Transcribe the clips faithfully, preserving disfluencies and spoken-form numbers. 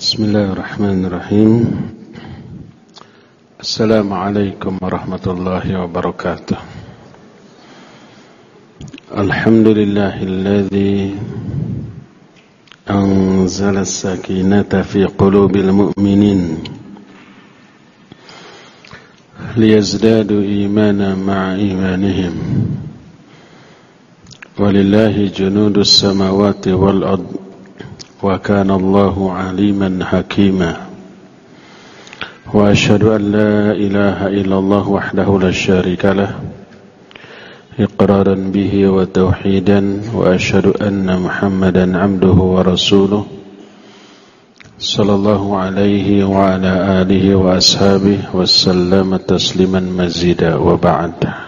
Bismillahirrahmanirrahim. Assalamualaikum warahmatullahi wabarakatuh. Alhamdulillahilladzi anzala as-sakinata fi qulubil mu'minin liyazdadu imanan ma'a imanihim. Walillahi junudus samawati wal ard. Wa kana Allahu aliman hakima. Wa asyhadu an la ilaha illallah wahdahu la syarika lah iqraran bihi wa tauhidan wa asyhadu anna Muhammadan abduhu wa rasuluh sallallahu alaihi wa ala alihi wa ashabihi wa sallama tasliman mazida wa ba'd.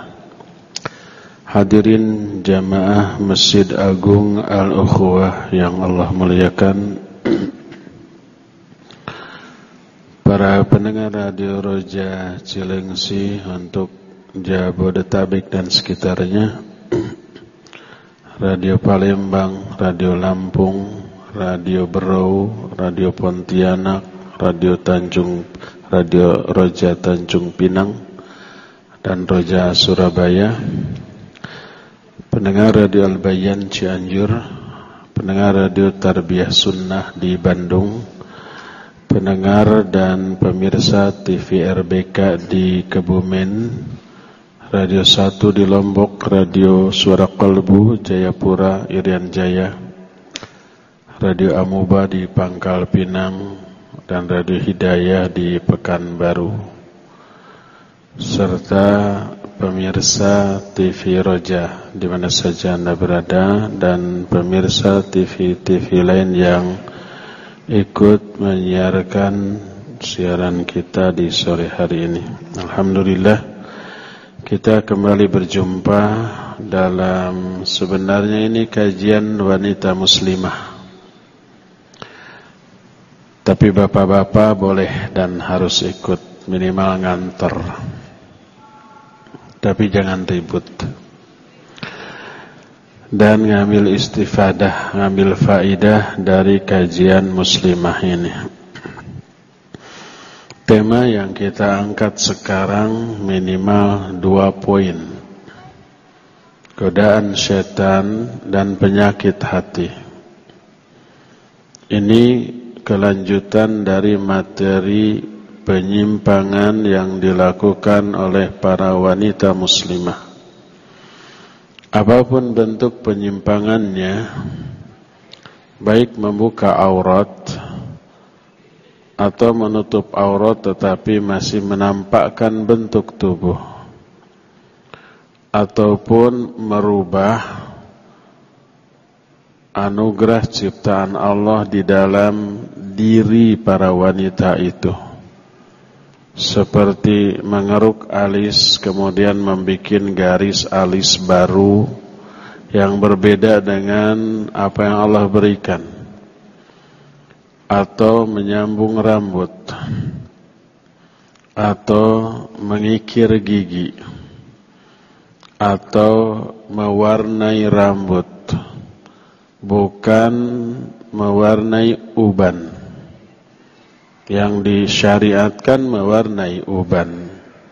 Hadirin jamaah Masjid Agung Al-Ukhuwah yang Allah muliakan, para pendengar Radio Roja Cilengsi untuk Jabodetabek dan sekitarnya, Radio Palembang, Radio Lampung, Radio Berau, Radio Pontianak, Radio Tanjung, Radio Roja Tanjung Pinang, dan Roja Surabaya, pendengar Radio Al-Bayan Cianjur, pendengar Radio Tarbiyah Sunnah di Bandung, pendengar dan pemirsa T V R B K di Kebumen, Radio satu di Lombok, Radio Suara Kalbu Jayapura Irian Jaya, Radio Amuba di Pangkal Pinang, dan Radio Hidayah di Pekanbaru, serta pemirsa T V Roja di mana saja Anda berada, dan pemirsa T V-T V lain yang ikut menyiarkan siaran kita di sore hari ini. Alhamdulillah, kita kembali berjumpa dalam sebenarnya ini kajian wanita muslimah. Tapi bapak-bapak boleh dan harus ikut, minimal nganter. Tapi jangan ribut. Dan ngambil istifadah, ngambil faidah dari kajian muslimah ini. Tema yang kita angkat sekarang minimal dua poin. Godaan setan dan penyakit hati. Ini kelanjutan dari materi penyimpangan yang dilakukan oleh para wanita muslimah. Apapun bentuk penyimpangannya, baik membuka aurat atau menutup aurat tetapi masih menampakkan bentuk tubuh, ataupun merubah anugerah ciptaan Allah di dalam diri para wanita itu, seperti mengeruk alis kemudian membuat garis alis baru yang berbeda dengan apa yang Allah berikan, atau menyambung rambut, atau mengikir gigi, atau mewarnai rambut, bukan mewarnai uban. Yang disyariatkan mewarnai uban.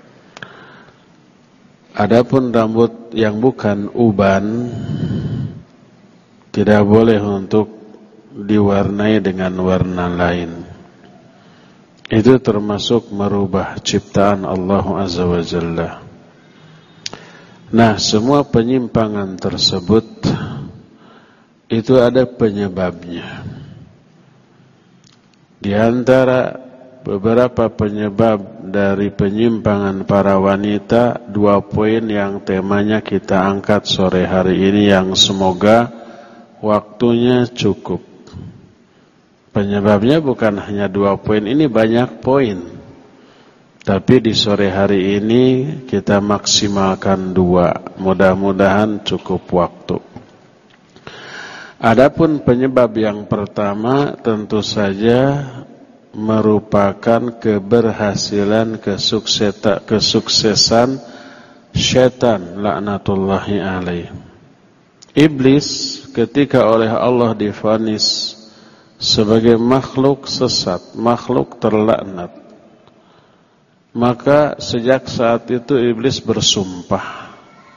Adapun rambut yang bukan uban tidak boleh untuk diwarnai dengan warna lain. Itu termasuk merubah ciptaan Allah Azza wa Jalla. Nah, semua penyimpangan tersebut itu ada penyebabnya. Di antara beberapa penyebab dari penyimpangan para wanita, dua poin yang temanya kita angkat sore hari ini, yang semoga waktunya cukup. Penyebabnya bukan hanya dua poin, ini banyak poin. Tapi di sore hari ini kita maksimalkan dua, mudah-mudahan cukup waktu. Adapun penyebab yang pertama tentu saja merupakan keberhasilan kesuksesan, kesuksesan syaitan laknatullahi alaih. Iblis ketika oleh Allah divonis sebagai makhluk sesat, makhluk terlaknat. Maka sejak saat itu iblis bersumpah,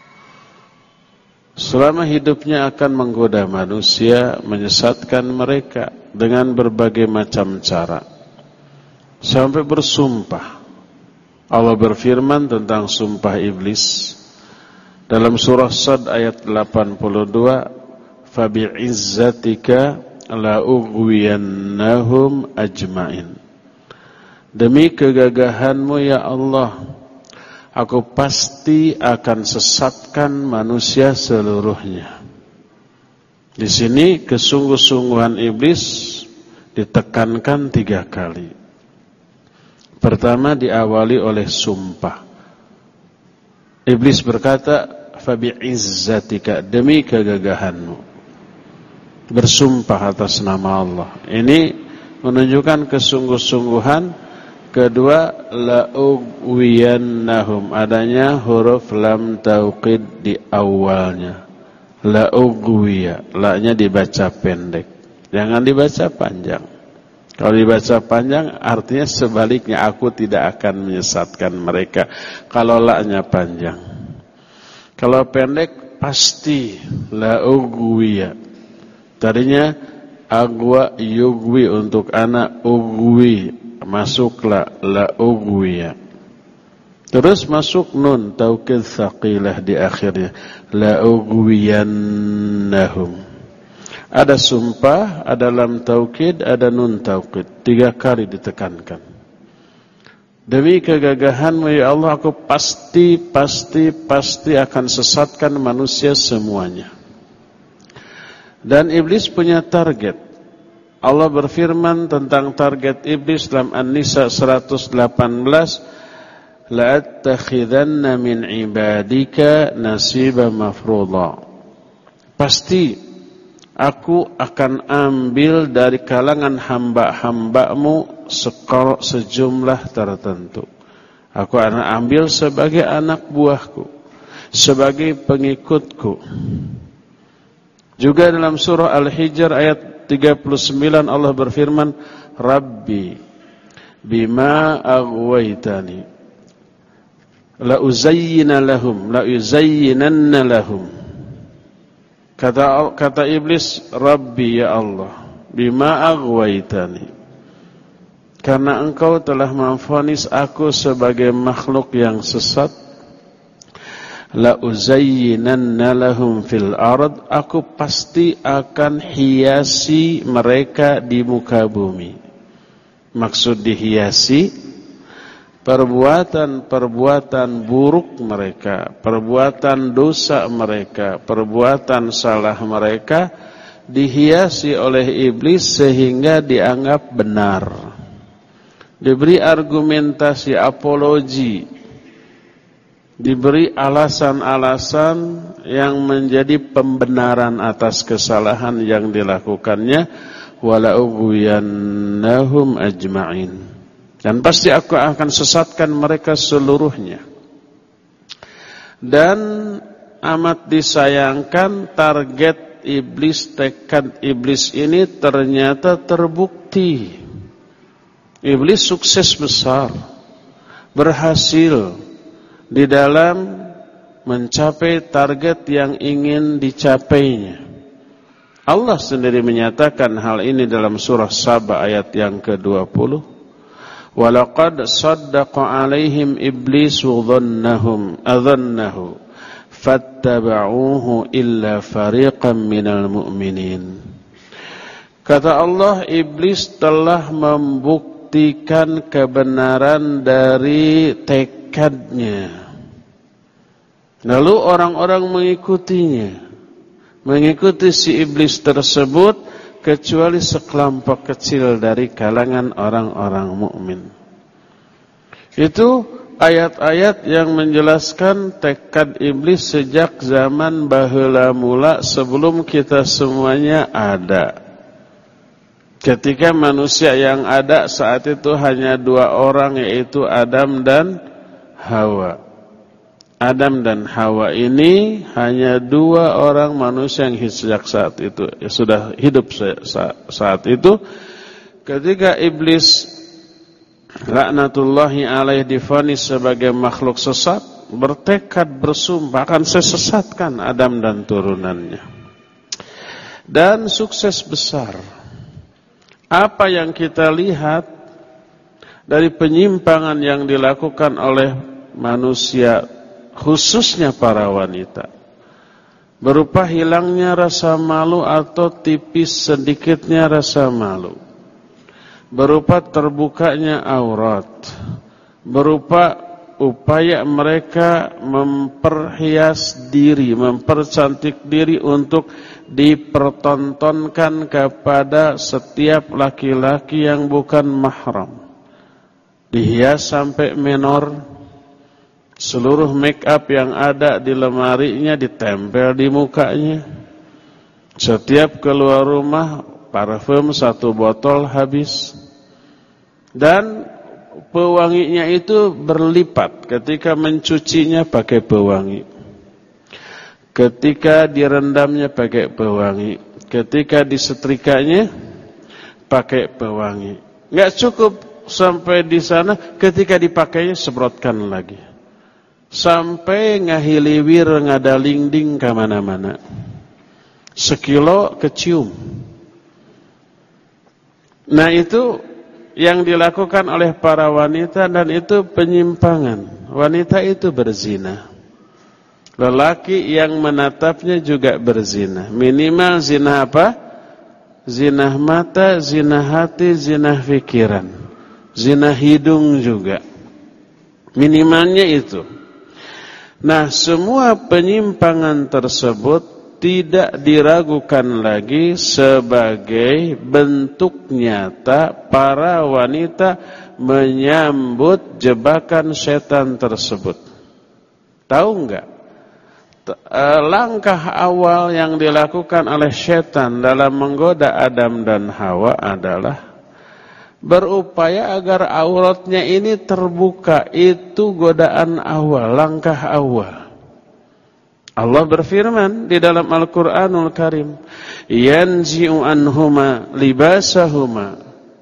selama hidupnya akan menggoda manusia, menyesatkan mereka dengan berbagai macam cara. Sampai bersumpah. Allah berfirman tentang sumpah iblis dalam surah Sad ayat delapan puluh dua, "Fabi'izzatika la'ughwiyannahum ajma'in." Demi kegagahanmu ya Allah, aku pasti akan sesatkan manusia seluruhnya. Di sini kesungguh-sungguhan iblis ditekankan tiga kali. Pertama diawali oleh sumpah. Iblis berkata, "Fabi'izzatika," demi kegagahanmu. Bersumpah atas nama Allah. Ini menunjukkan kesungguh-sungguhan. Kedua, la'ughwiyannahum, adanya huruf lam tauqid di awalnya. La'ughwiya, la-nya dibaca pendek, jangan dibaca panjang. Kalau dibaca panjang artinya sebaliknya, aku tidak akan menyesatkan mereka. Kalau la-nya panjang. Kalau pendek pasti la'ughwiya. Tadinya agwa yugwi untuk anak, ugwi masuklah la'ughwiya. Terus masuk nun taukid tsaqilah di akhirnya, la'ughwiyannahum. Ada sumpah, ada lam taukid, ada nun taukid. Tiga kali ditekankan. Demi kegagahanmu ya Allah, aku pasti, pasti, pasti akan sesatkan manusia semuanya. Dan iblis punya target. Allah berfirman tentang target iblis dalam An-Nisa seratus delapan belas, la'attakhidanna min ibadika nasiba mafruḍa. Pasti aku akan ambil dari kalangan hamba-hambamu sekor sejumlah tertentu. Aku akan ambil sebagai anak buahku, sebagai pengikutku. Juga dalam surah Al-Hijr ayat tiga puluh sembilan Allah berfirman, Rabbi bima aghwaytani la uzayyina lahum la uzayyinanna lahum. Kata kata iblis, Rabbi ya Allah, bima aghwaytani, karena engkau telah memvonis aku sebagai makhluk yang sesat, la uzayyinanna lahum fil ard, aku pasti akan hiasi mereka di muka bumi. Maksud dihiasi, perbuatan-perbuatan buruk mereka, perbuatan dosa mereka, perbuatan salah mereka dihiasi oleh iblis sehingga dianggap benar. Diberi argumentasi, apologi, diberi alasan-alasan yang menjadi pembenaran atas kesalahan yang dilakukannya. Wala ughwiyannahum ajma'in, dan pasti aku akan sesatkan mereka seluruhnya. Dan amat disayangkan, target iblis, tekad iblis ini ternyata terbukti. Iblis sukses besar, berhasil di dalam mencapai target yang ingin dicapainya. Allah sendiri menyatakan hal ini dalam surah Saba ayat yang ke dua puluh. Walaqad saddaqa alaihim iblisu dhannahum adhannahu fattaba'uhu illa fariqan minal mu'minin. Kata Allah, iblis telah membuktikan kebenaran dari tekadnya. Lalu orang-orang mengikutinya, mengikuti si iblis tersebut, kecuali sekelompok kecil dari kalangan orang-orang mukmin. Itu ayat-ayat yang menjelaskan tekad iblis sejak zaman baheula mula, sebelum kita semuanya ada. Ketika manusia yang ada saat itu hanya dua orang, yaitu Adam dan Hawa. Adam dan Hawa ini hanya dua orang manusia yang sejak saat itu ya, sudah hidup saat itu. Ketika iblis laknatullahi alaih divonis sebagai makhluk sesat, bertekad bersumpah akan saya sesatkan Adam dan turunannya. Dan sukses besar. Apa yang kita lihat dari penyimpangan yang dilakukan oleh manusia, khususnya para wanita, berupa hilangnya rasa malu atau tipis sedikitnya rasa malu, berupa terbukanya aurat, berupa upaya mereka memperhias diri, mempercantik diri untuk dipertontonkan kepada setiap laki-laki yang bukan mahram, dihias sampai menor. Seluruh make up yang ada di lemarinya ditempel di mukanya. Setiap keluar rumah, parfum satu botol habis. Dan pewanginya itu berlipat ketika mencucinya pakai pewangi, ketika direndamnya pakai pewangi, ketika disetrikanya pakai pewangi. Nggak cukup sampai di sana, ketika dipakainya semprotkan lagi. Sampai ngahiliwir ngadalingding kemana-mana. Sekilo kecium. Nah itu yang dilakukan oleh para wanita, dan itu penyimpangan. Wanita itu berzina. Lelaki yang menatapnya juga berzina. Minimal zina apa? Zina mata, zina hati, zina pikiran. Zina hidung juga. Minimalnya itu. Nah, semua penyimpangan tersebut tidak diragukan lagi sebagai bentuk nyata para wanita menyambut jebakan setan tersebut. Tahu enggak? Langkah awal yang dilakukan oleh setan dalam menggoda Adam dan Hawa adalah berupaya agar auratnya ini terbuka. Itu godaan awal, langkah awal. Allah berfirman di dalam Al-Quranul Karim, yanzi'u anhuma libasahuma.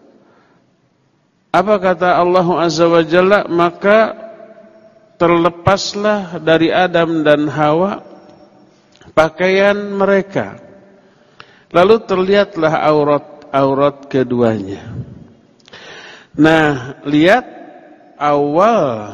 Apa kata Allah Azza wa Jalla? Maka terlepaslah dari Adam dan Hawa pakaian mereka, lalu terlihatlah aurat-aurat keduanya. Nah, lihat awal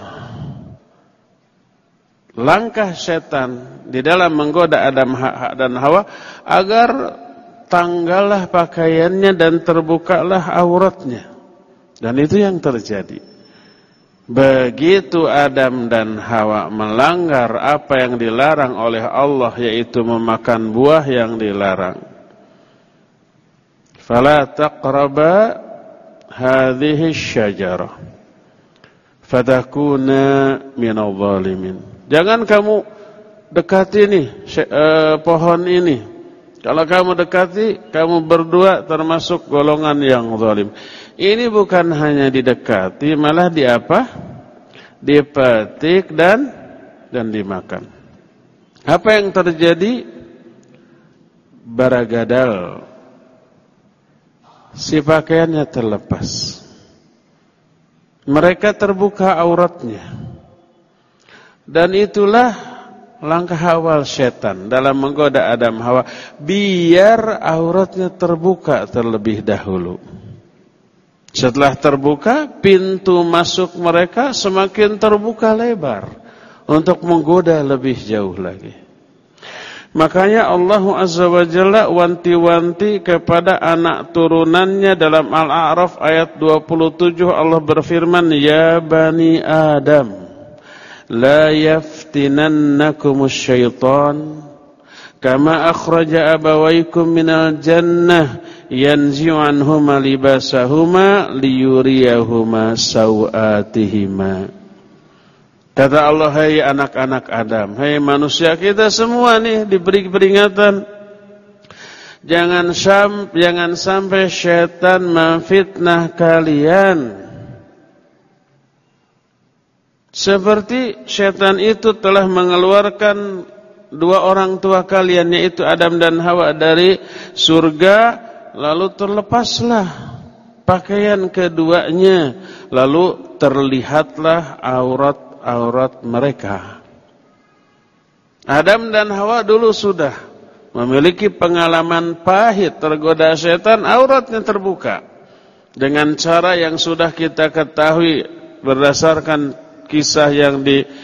langkah setan di dalam menggoda Adam dan Hawa agar tanggallah pakaiannya dan terbukalah auratnya. Dan itu yang terjadi. Begitu Adam dan Hawa melanggar apa yang dilarang oleh Allah, yaitu memakan buah yang dilarang. Fala taqraba hadhihi syajarah fatakuna minadh dhalimin. Jangan kamu dekati nih eh, pohon ini. Kalau kamu dekati, kamu berdua termasuk golongan yang zalim. Ini bukan hanya didekati, malah di apa? Dipetik dan dan dimakan. Apa yang terjadi? Baragadal. Si pakaiannya terlepas. Mereka terbuka auratnya. Dan itulah langkah awal setan dalam menggoda Adam Hawa, biar auratnya terbuka terlebih dahulu. Setelah terbuka, pintu masuk mereka semakin terbuka lebar untuk menggoda lebih jauh lagi. Makanya Allah Azza wa Jalla wanti-wanti kepada anak turunannya dalam Al-A'raf ayat dua puluh tujuh. Allah berfirman, ya bani Adam, la yaftinannakumus syaitan kama akhraja abawaykum minal jannah yanzi'u anhuma libasahuma liyuriyahuma sawatihima. Kata Allah, hai anak-anak Adam, hai manusia, kita semua nih diberi peringatan. Jangan sam, jangan sampai syaitan memfitnah kalian Seperti syaitan itu telah mengeluarkan dua orang tua kalian, yaitu Adam dan Hawa, dari surga, lalu terlepaslah pakaian keduanya, lalu terlihatlah aurat-aurat mereka. Adam dan Hawa dulu sudah memiliki pengalaman pahit, tergoda syaitan, auratnya terbuka dengan cara yang sudah kita ketahui berdasarkan kisah yang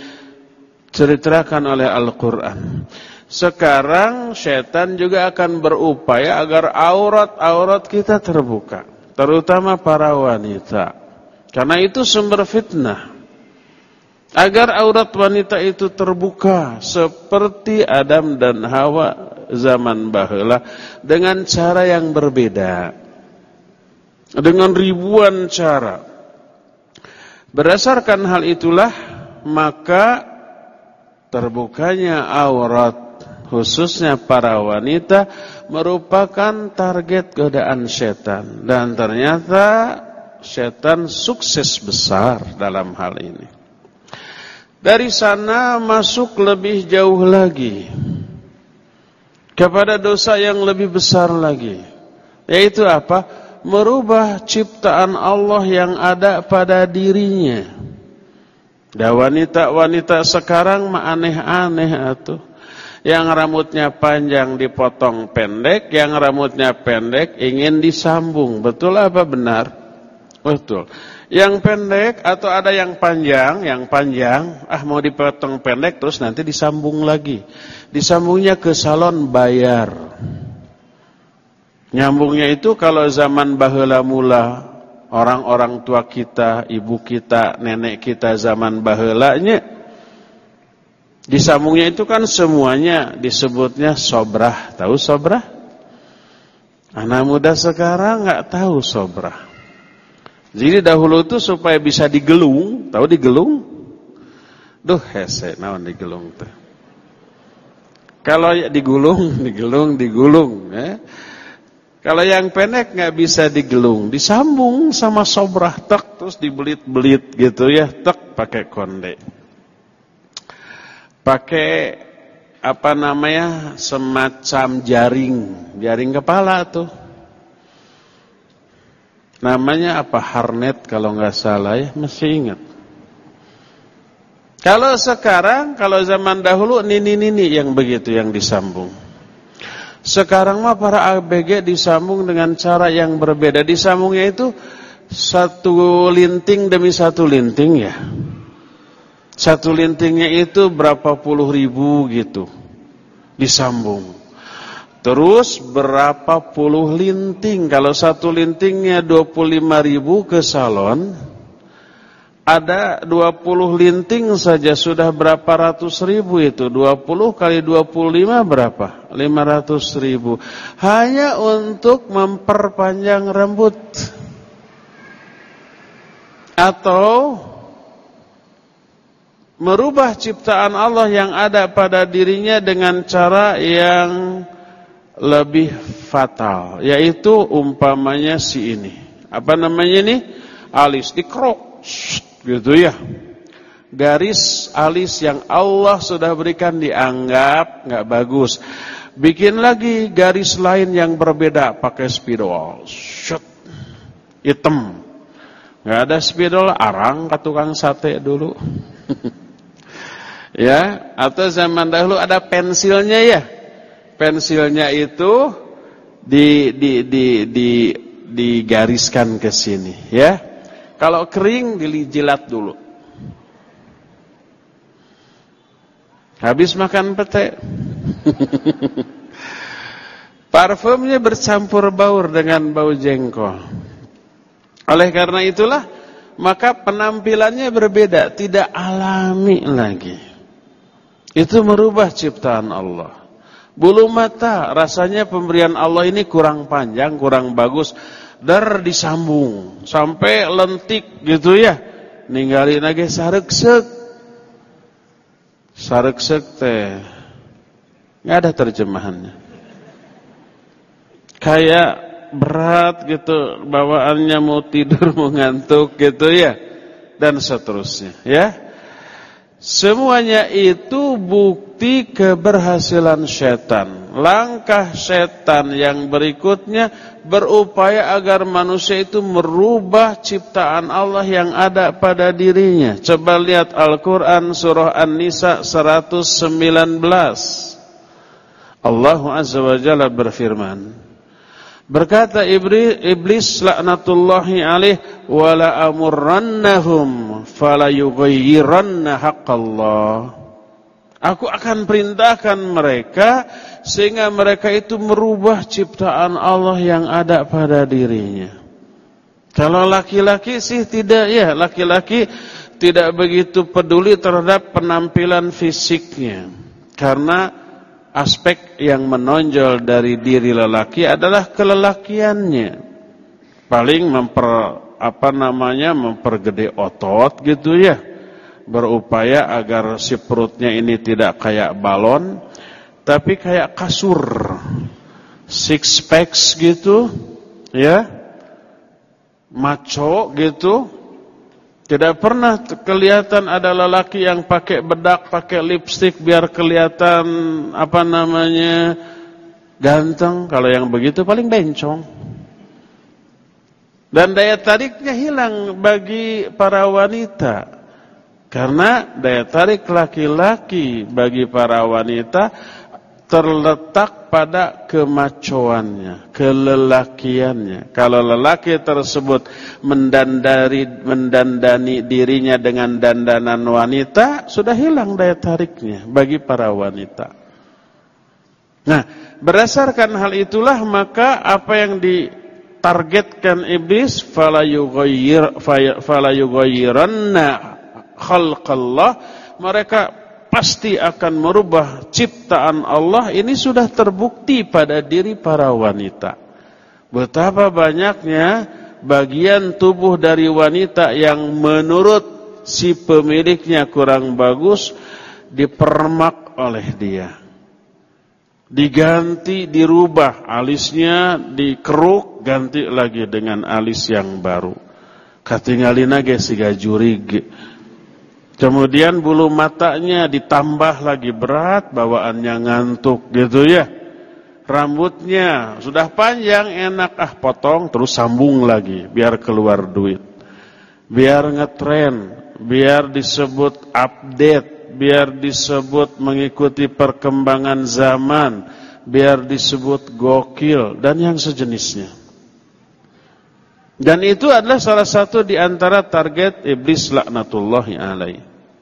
diceritakan oleh Al-Quran. Sekarang syaitan juga akan berupaya agar aurat-aurat kita terbuka, terutama para wanita, karena itu sumber fitnah. Agar aurat wanita itu terbuka seperti Adam dan Hawa zaman baheula, dengan cara yang berbeda, dengan ribuan cara. Berdasarkan hal itulah maka terbukanya aurat khususnya para wanita merupakan target godaan setan, dan ternyata setan sukses besar dalam hal ini. Dari sana masuk lebih jauh lagi kepada dosa yang lebih besar lagi, yaitu apa? Merubah ciptaan Allah yang ada pada dirinya. Dan wanita-wanita sekarang mah aneh-aneh atuh. Yang rambutnya panjang dipotong pendek, yang rambutnya pendek ingin disambung. Betul apa benar? Betul. Yang pendek atau ada yang panjang, yang panjang, ah mau dipotong pendek terus nanti disambung lagi. Disambungnya ke salon bayar. Nyambungnya itu kalau zaman baheula mula, orang-orang tua kita, ibu kita, nenek kita zaman baheulanya, disambungnya itu kan semuanya disebutnya sobrah. Tahu sobrah? Anak muda sekarang nggak tahu sobrah. Jadi dahulu itu supaya bisa digelung, tahu digelung? Duh hese, naon digelung teh. Kalau digulung, digulung, digulung, ya. Kalau yang pendek nggak bisa digelung, disambung sama sobrah, tek, terus dibelit-belit gitu ya, tek, pakai konde, pakai apa namanya, semacam jaring, jaring kepala tuh, namanya apa, harnet kalau nggak salah ya, masih ingat. Kalau sekarang, kalau zaman dahulu nini-nini yang begitu yang disambung. Sekarang mah para A B G disambung dengan cara yang berbeda. Disambungnya itu satu linting demi satu linting ya. Satu lintingnya itu berapa puluh ribu gitu disambung. Terus berapa puluh linting. Kalau satu lintingnya dua puluh lima ribu ke salon, ada dua puluh linting saja sudah berapa ratus ribu itu. dua puluh kali dua puluh lima berapa? lima ratus ribu. Hanya untuk memperpanjang rambut. Atau merubah ciptaan Allah yang ada pada dirinya dengan cara yang lebih fatal. Yaitu umpamanya si ini. Apa namanya ini? Alis dikrok. Gitu ya. Garis alis yang Allah sudah berikan dianggap nggak bagus. Bikin lagi garis lain yang berbeda pakai spidol. Shut. Hitam. Nggak ada spidol, arang ke tukang sate dulu. Ya, atau zaman dahulu ada pensilnya ya. Pensilnya itu di di di di digariskan ke sini ya. Kalau kering dijilat dulu. Habis makan pete. Parfumnya bercampur baur dengan bau jengkol. Oleh karena itulah maka penampilannya berbeda, tidak alami lagi. Itu merubah ciptaan Allah. Bulu mata rasanya pemberian Allah ini kurang panjang, kurang bagus. Dar disambung sampai lentik gitu ya. Ninggalin lagi sareksek. Sareksek teh nggak ada terjemahannya. Kayak berat gitu bawaannya, mau tidur, mau ngantuk gitu ya, dan seterusnya ya. Semuanya itu bukti keberhasilan setan. Langkah setan yang berikutnya berupaya agar manusia itu merubah ciptaan Allah yang ada pada dirinya. Coba lihat Al-Quran surah An-Nisa seratus sembilan belas. Allah Azza wa Jalla berfirman, berkata iblis laknatullahi alaih, wala amurrannahum fala yughayyiranna haqqallah. Aku akan perintahkan mereka sehingga mereka itu merubah ciptaan Allah yang ada pada dirinya. Kalau laki-laki sih tidak ya, laki-laki tidak begitu peduli terhadap penampilan fisiknya. Karena aspek yang menonjol dari diri lelaki adalah kelelakiannya. Paling memper apa namanya mempergede otot gitu ya. Berupaya agar si perutnya ini tidak kayak balon, tapi kayak kasur. Six packs gitu, ya. Maco gitu. Tidak pernah kelihatan ada lelaki yang pakai bedak, pakai lipstik biar kelihatan apa namanya ganteng. Kalau yang begitu paling bencong. Dan daya tariknya hilang bagi para wanita. Karena daya tarik laki-laki bagi para wanita terletak pada kemacoannya, kelelakiannya. Kalau lelaki tersebut mendandani, mendandani dirinya dengan dandanan wanita, sudah hilang daya tariknya bagi para wanita. Nah, berdasarkan hal itulah maka apa yang ditargetkan iblis, fala yughayyir fala yughayyiranna khalqallah, mereka pasti akan merubah ciptaan Allah. Ini sudah terbukti pada diri para wanita. Betapa banyaknya bagian tubuh dari wanita yang menurut si pemiliknya kurang bagus dipermak oleh dia. Diganti, dirubah, alisnya dikeruk, ganti lagi dengan alis yang baru. Katingalina ge siga jurig. Kemudian bulu matanya ditambah lagi berat, bawaannya ngantuk gitu ya. Rambutnya sudah panjang, enak ah potong terus sambung lagi biar keluar duit. Biar ngetren, biar disebut update, biar disebut mengikuti perkembangan zaman, biar disebut gokil dan yang sejenisnya. Dan itu adalah salah satu di antara target iblis laknatullahi alaih.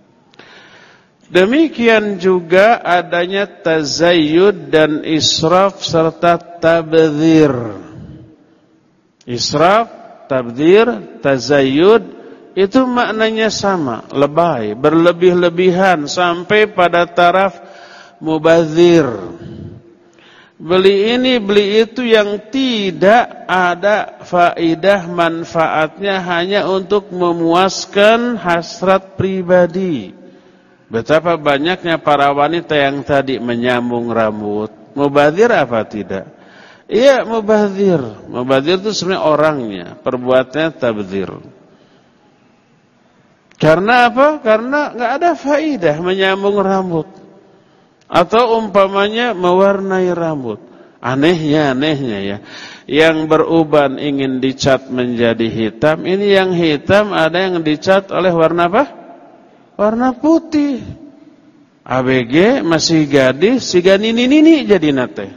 Demikian juga adanya tazayyud dan israf serta tabdzir. Israf, tabdzir, tazayyud itu maknanya sama, lebay, berlebih-lebihan sampai pada taraf mubadzir. Beli ini, beli itu yang tidak ada faidah manfaatnya, hanya untuk memuaskan hasrat pribadi. Betapa banyaknya para wanita yang tadi menyambung rambut. Mubadzir apa tidak? Iya, mubadzir. Mubadzir itu sebenarnya orangnya, perbuatannya tabdzir. Karena apa? Karena enggak ada faidah menyambung rambut. Atau umpamanya mewarnai rambut. Anehnya, anehnya ya. Yang beruban ingin dicat menjadi hitam. Ini yang hitam ada yang dicat oleh warna apa? Warna putih. A B G masih gadis, siga nini-nini jadi nate.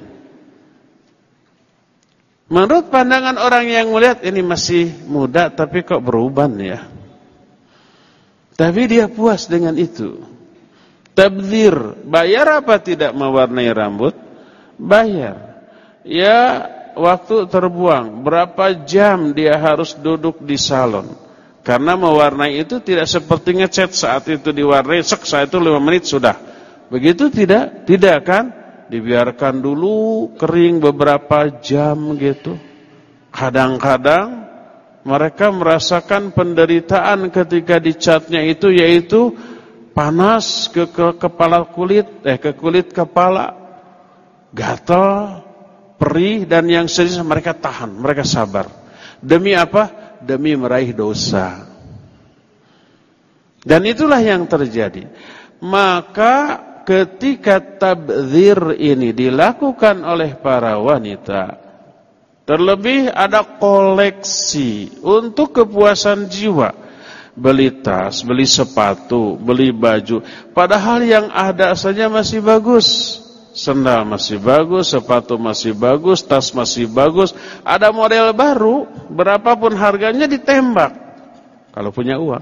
Menurut pandangan orang yang melihat ini masih muda tapi kok beruban ya. Tapi dia puas dengan itu. Tabdzir, bayar apa tidak mewarnai rambut? Bayar. Ya, waktu terbuang, berapa jam dia harus duduk di salon. Karena mewarnai itu tidak seperti ngecat saat itu diwarnai, sek saat itu lima menit sudah. Begitu tidak? Tidak kan? Dibiarkan dulu kering beberapa jam gitu. Kadang-kadang mereka merasakan penderitaan ketika dicatnya itu, yaitu panas ke, ke kepala kulit, eh ke kulit kepala, gatal, perih dan yang sejenis. Mereka tahan, mereka sabar. Demi apa? Demi meraih dosa. Dan itulah yang terjadi. Maka ketika tabdzir ini dilakukan oleh para wanita, terlebih ada koleksi untuk kepuasan jiwa. Beli tas, beli sepatu, beli baju. Padahal yang ada saja masih bagus. Sendal masih bagus, sepatu masih bagus, tas masih bagus. Ada model baru, berapapun harganya ditembak. Kalau punya uang.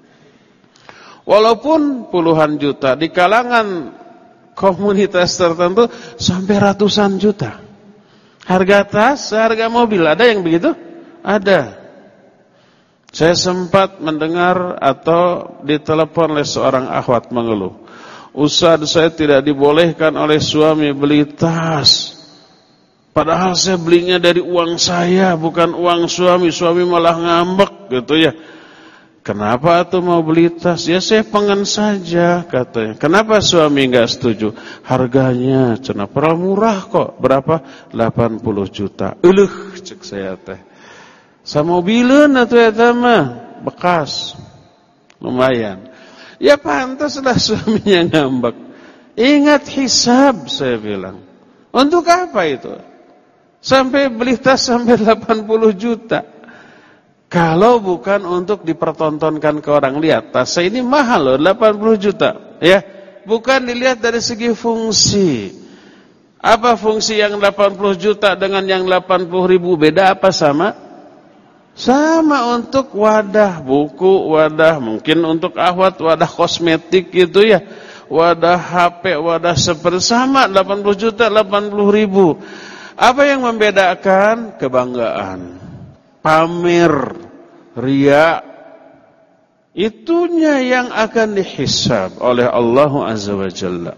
Walaupun puluhan juta, di kalangan komunitas tertentu sampai ratusan juta. Harga tas, harga mobil, ada yang begitu? Ada. Saya sempat mendengar atau ditelepon oleh seorang akhwat mengeluh. Ustaz, saya tidak dibolehkan oleh suami beli tas. Padahal saya belinya dari uang saya, bukan uang suami. Suami malah ngambek gitu ya. Kenapa tuh mau beli tas? Ya saya pengen saja katanya. Kenapa suami enggak setuju? Harganya cenah murah kok. Berapa? delapan puluh juta. Eluh, cek saya teh. Samobileun atuh eta mah bekas. Lumayan. Ya pantaslah suaminya ngambek. Ingat hisab, saya bilang. Untuk apa itu? Sampai beli tas sampai delapan puluh juta. Kalau bukan untuk dipertontonkan ke orang, lihat tas saya ini mahal loh, delapan puluh juta. Ya, bukan dilihat dari segi fungsi. Apa fungsi yang delapan puluh juta dengan yang delapan puluh ribu? Beda apa sama? Sama, untuk wadah buku, wadah mungkin untuk akhwat, wadah kosmetik gitu ya. Wadah H P, wadah seperti sama, delapan puluh juta, delapan puluh ribu. Apa yang membedakan? Kebanggaan, pamer, ria. Itunya yang akan dihisab oleh Allah Azza wa Jalla.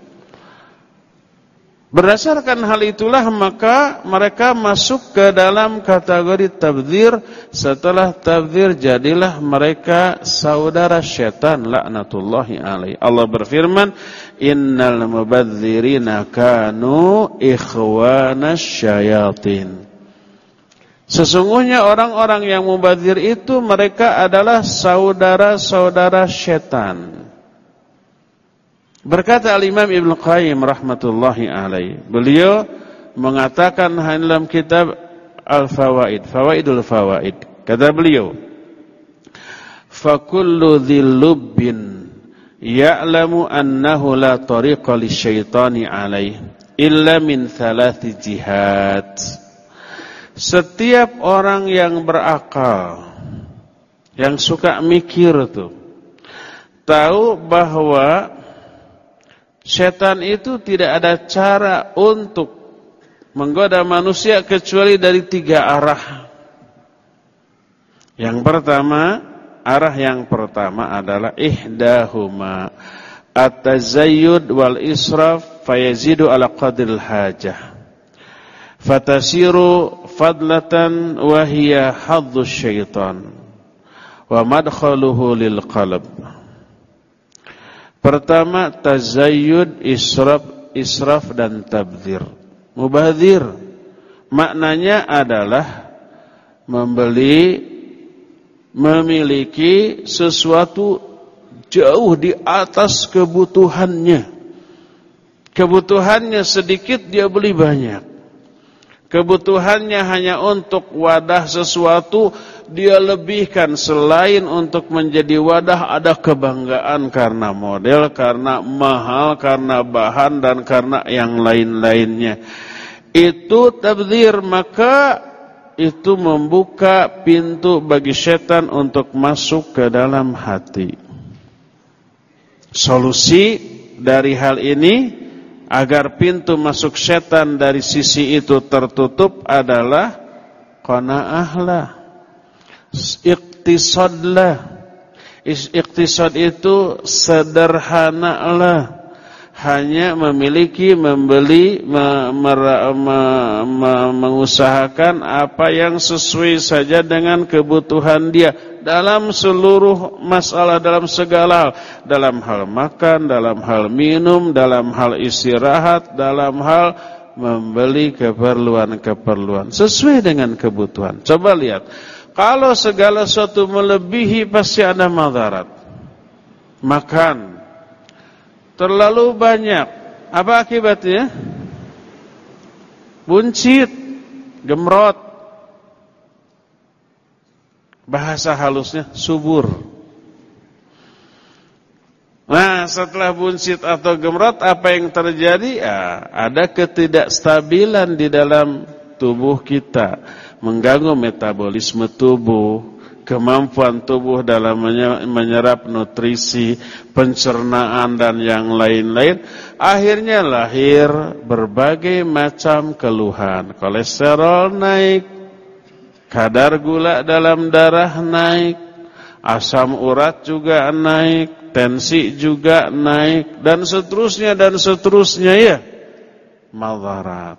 Berdasarkan hal itulah maka mereka masuk ke dalam kategori tabdzir. Setelah tabdzir jadilah mereka saudara syaitan laknatullahi alaihi. Allah berfirman, innal mubadzirina kanu ikhwanas syayatin. Sesungguhnya orang-orang yang mubadzir itu mereka adalah saudara-saudara syaitan. Berkata Al-Imam Ibnu Qayyim rahmatullahi alaih, beliau mengatakan dalam kitab Al-Fawaid, Fawaidul Fawaid, kata beliau, fa kullu dzil lubbin ya'lamu annahu la tariqa lisyaitani alaih illa min thalathi jihad. Setiap orang yang berakal, yang suka mikir tuh, tahu bahwa setan itu tidak ada cara untuk menggoda manusia kecuali dari tiga arah. Yang pertama, arah yang pertama adalah ihdahuma at-tazayyud wal israf fayazidu ala qadril hajah. Fatasiru fadlatan wa hiya hadzus syaitan wa madkhaluhu lil qalb. Pertama, tazayyud, israf, israf dan tabdzir. Mubadzir maknanya adalah membeli, memiliki sesuatu jauh di atas kebutuhannya. Kebutuhannya sedikit, dia beli banyak. Kebutuhannya hanya untuk wadah sesuatu, dia lebihkan. Selain untuk menjadi wadah, ada kebanggaan karena model, karena mahal, karena bahan, dan karena yang lain-lainnya. Itu tabdzir, maka itu membuka pintu bagi setan untuk masuk ke dalam hati. Solusi dari hal ini agar pintu masuk setan dari sisi itu tertutup adalah qanaahlah, iktisadlah. Iktisad itu sederhanalah, hanya memiliki, membeli, me, mer, me, me, mengusahakan apa yang sesuai saja dengan kebutuhan dia dalam seluruh masalah, dalam segala hal, dalam hal makan, dalam hal minum, dalam hal istirahat, dalam hal membeli keperluan-keperluan sesuai dengan kebutuhan. Coba lihat, kalau segala sesuatu melebihi pasti ada madarat. makan terlalu banyak, apa akibatnya? Buncit, gemrot. Bahasa halusnya subur. Nah, setelah buncit atau gemrot, apa yang terjadi? Ya, ada ketidakstabilan di dalam tubuh kita, mengganggu metabolisme tubuh, kemampuan tubuh dalam menyerap nutrisi, pencernaan dan yang lain-lain. Akhirnya lahir berbagai macam keluhan. Kolesterol naik, kadar gula dalam darah naik, asam urat juga naik, tensi juga naik, dan seterusnya dan seterusnya ya. Madarat.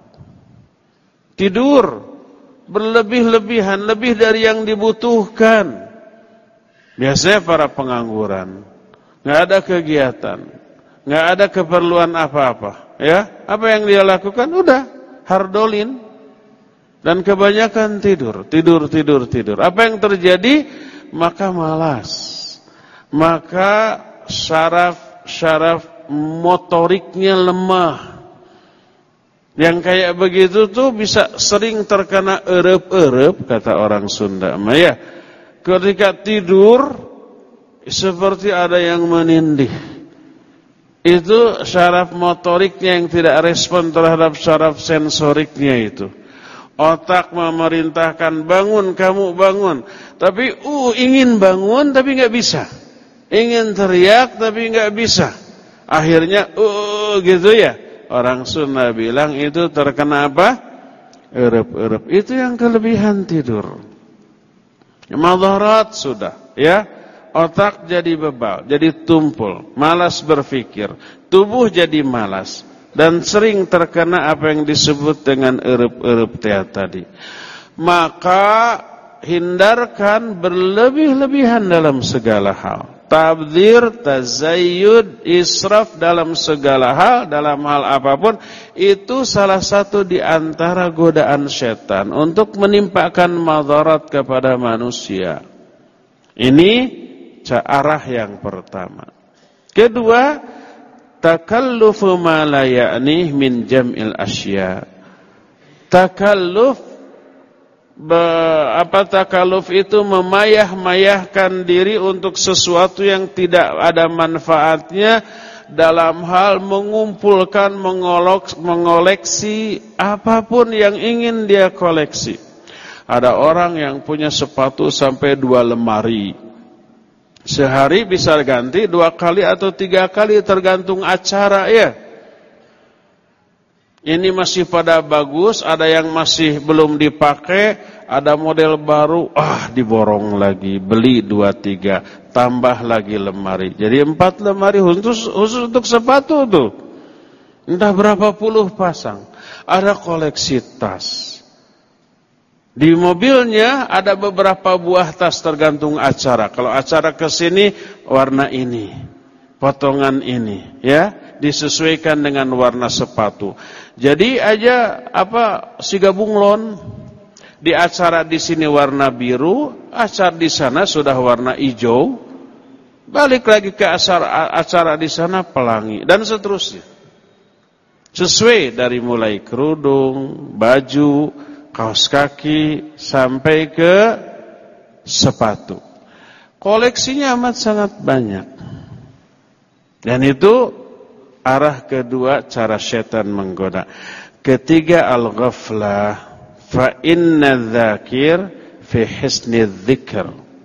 Tidur berlebih-lebihan, lebih dari yang dibutuhkan. Biasanya para pengangguran, nggak ada kegiatan, nggak ada keperluan apa-apa, ya. Apa yang dia lakukan? Udah hardolin dan kebanyakan tidur, tidur, tidur, tidur. Apa yang terjadi? Maka malas, maka syaraf-syaraf motoriknya lemah. Yang kayak begitu tuh bisa sering terkena erep-erep, kata orang Sunda. Maya, ketika tidur seperti ada yang menindih. Itu syaraf motoriknya yang tidak respon terhadap syaraf sensoriknya itu. Otak memerintahkan bangun, kamu bangun. Tapi uh ingin bangun tapi nggak bisa. Ingin teriak tapi nggak bisa. Akhirnya uh gitu ya. Orang Sunda bilang itu terkena apa? Erep-erep. Itu yang kelebihan tidur. Madarat sudah, ya. Otak jadi bebal, jadi tumpul, malas berpikir, tubuh jadi malas, dan sering terkena apa yang disebut dengan erep-erep tadi. Maka hindarkan berlebih-lebihan dalam segala hal. Tabdzir, tazayyud, israf dalam segala hal, dalam hal apapun, itu salah satu di antara godaan setan untuk menimpakan madarat kepada manusia. Ini arah yang pertama. Kedua, takallufu ma la ya'nih min jam'il asya. Takalluf, apa takalluf itu memayah-mayahkan diri untuk sesuatu yang tidak ada manfaatnya dalam hal mengumpulkan, mengolok, mengoleksi apapun yang ingin dia koleksi. Ada orang yang punya sepatu sampai dua lemari. Sehari bisa ganti dua kali atau tiga kali tergantung acara ya. Ini masih pada bagus, ada yang masih belum dipakai, ada model baru, ah diborong lagi, beli dua tiga, tambah lagi lemari. Jadi empat lemari khusus, khusus untuk sepatu tuh. Entah berapa puluh pasang. Ada koleksi tas. Di mobilnya ada beberapa buah tas tergantung acara. Kalau acara ke sini warna ini, potongan ini, ya, disesuaikan dengan warna sepatu. Jadi aja apa si gabunglon di acara di sini warna biru, acara di sana sudah warna hijau, balik lagi ke acara acara di sana pelangi dan seterusnya. Sesuai dari mulai kerudung, baju, kaos kaki sampai ke sepatu. Koleksinya amat sangat banyak. Dan itu arah kedua cara syaitan menggoda. Ketiga, al-ghaflah, fa inna dzakir fi hisni dzikr.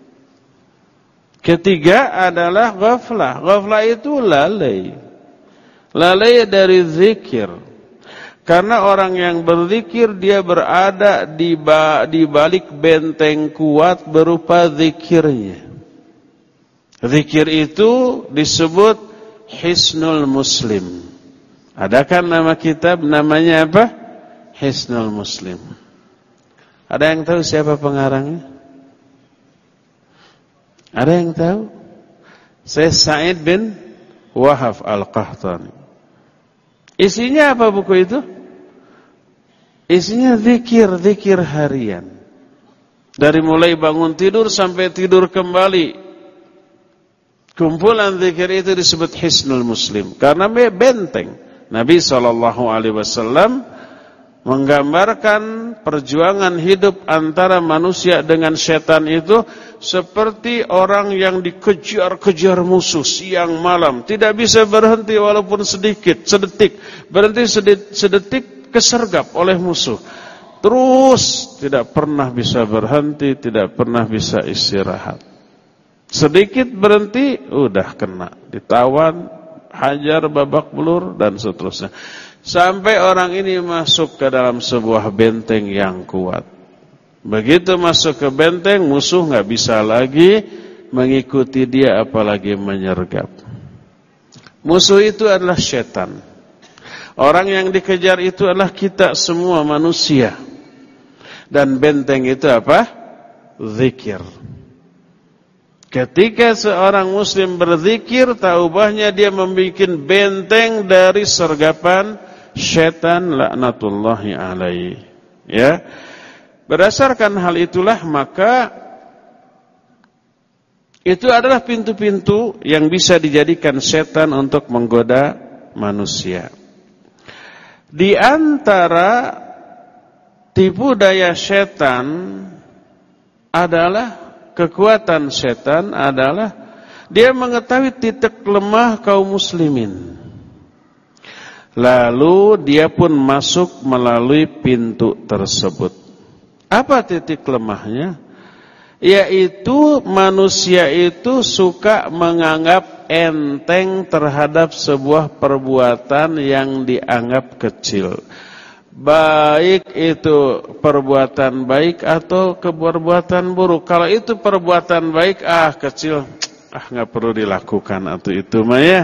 Ketiga adalah ghaflah. Ghaflah itu lalai. Lalai dari zikir. Karena orang yang berzikir dia berada di ba, di balik benteng kuat berupa zikirnya. Zikir itu disebut Hisnul Muslim. Adakah nama kitab namanya apa? Hisnul Muslim. Ada yang tahu siapa pengarangnya? Ada yang tahu? Saya Sa'id bin Wahab Al-Qahtani. Isinya apa buku itu? Isinya zikir-zikir harian. Dari mulai bangun tidur sampai tidur kembali. Kumpulan zikir itu disebut Hisnul Muslim karena benteng. Nabi shallallahu alaihi wasallam menggambarkan perjuangan hidup antara manusia dengan setan itu seperti orang yang dikejar-kejar musuh siang malam, tidak bisa berhenti walaupun sedikit, sedetik, berhenti sedetik kesergap oleh musuh. Terus tidak pernah bisa berhenti, tidak pernah bisa istirahat. Sedikit berhenti, udah kena, ditawan, hajar, babak belur, dan seterusnya. Sampai orang ini masuk ke dalam sebuah benteng yang kuat. Begitu masuk ke benteng, musuh nggak bisa lagi mengikuti dia, apalagi menyergap. Musuh itu adalah setan. Orang yang dikejar itu adalah kita semua manusia. Dan benteng itu apa? Zikir. Ketika seorang muslim berzikir, taubahnya dia membuat benteng dari sergapan syaitan laknatullahi alaihi. Ya. Berdasarkan hal itulah maka itu adalah pintu-pintu yang bisa dijadikan syaitan untuk menggoda manusia. Di antara tipu daya setan adalah, kekuatan setan adalah dia mengetahui titik lemah kaum muslimin. Lalu dia pun masuk melalui pintu tersebut. Apa titik lemahnya? Yaitu manusia itu suka menganggap enteng terhadap sebuah perbuatan yang dianggap kecil. Baik itu perbuatan baik atau perbuatan buruk. Kalau itu perbuatan baik, ah kecil, ah nggak perlu dilakukan atau itu mah ya,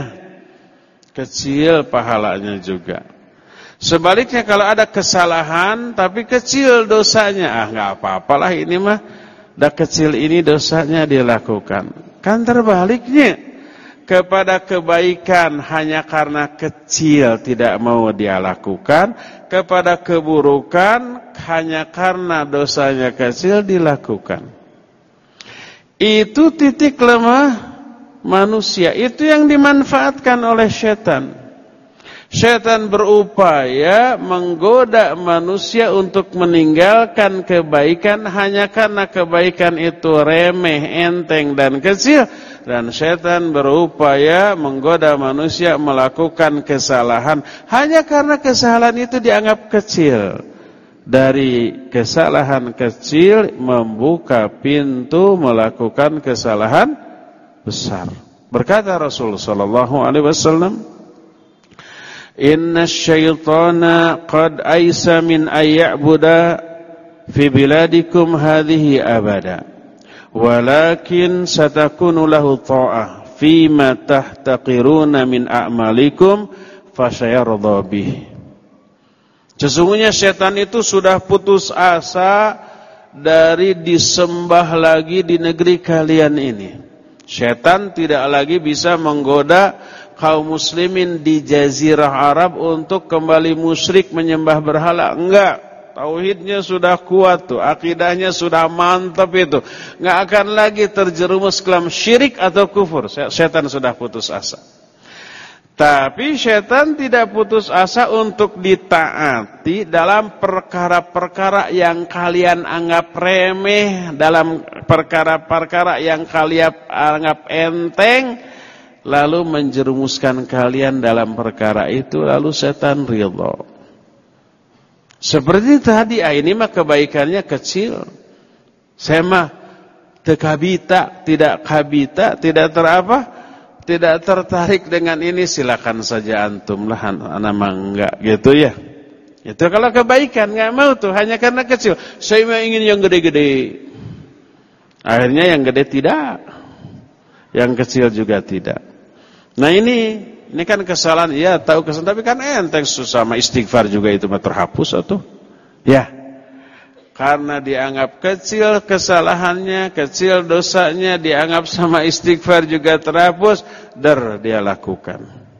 kecil pahalanya juga. Sebaliknya kalau ada kesalahan tapi kecil dosanya, ah nggak apa-apalah ini mah, dah kecil ini dosanya dilakukan. Kan terbaliknya. Kepada kebaikan hanya karena kecil tidak mau dia lakukan, kepada keburukan hanya karena dosanya kecil dilakukan. Itu titik lemah manusia, itu yang dimanfaatkan oleh setan. Setan berupaya menggoda manusia untuk meninggalkan kebaikan hanya karena kebaikan itu remeh, enteng dan kecil. Dan setan berupaya menggoda manusia melakukan kesalahan hanya karena kesalahan itu dianggap kecil. Dari kesalahan kecil membuka pintu melakukan kesalahan besar. Berkata Rasulullah sallallahu alaihi wasallam, "Inna syaitana qad aisa min ayya'buda fi biladikum hadhihi abada. Walakin satakunu lahu ta'ah fima tahtaqiruna min a'malikum fasyayarda bih." Sesungguhnya setan itu sudah putus asa dari disembah lagi di negeri kalian ini. Setan tidak lagi bisa menggoda kaum muslimin di jazirah Arab untuk kembali musyrik menyembah berhala. Enggak. Tauhidnya sudah kuat tuh, akidahnya sudah mantap itu. Enggak akan lagi terjerumus ke dalam syirik atau kufur. Setan sudah putus asa. Tapi setan tidak putus asa untuk ditaati dalam perkara-perkara yang kalian anggap remeh, dalam perkara-perkara yang kalian anggap enteng, lalu menjerumuskan kalian dalam perkara itu, lalu setan ridha. Seperti tadi, ah ini mah kebaikannya kecil. Saya mah tekabita, tidak kabita, tidak terapa, tidak tertarik dengan ini, silakan saja antum lah, anak mah enggak gitu ya. Itu kalau kebaikan enggak mau tuh, hanya karena kecil. Saya mah ingin yang gede-gede. Akhirnya yang gede tidak, yang kecil juga tidak. Nah ini, ini kan kesalahan, ya tahu kesalahan, tapi kan enteng sama istighfar juga itu mah terhapus atau, ya, karena dianggap kecil kesalahannya, kecil dosanya, dianggap sama istighfar juga terhapus, der dia lakukan.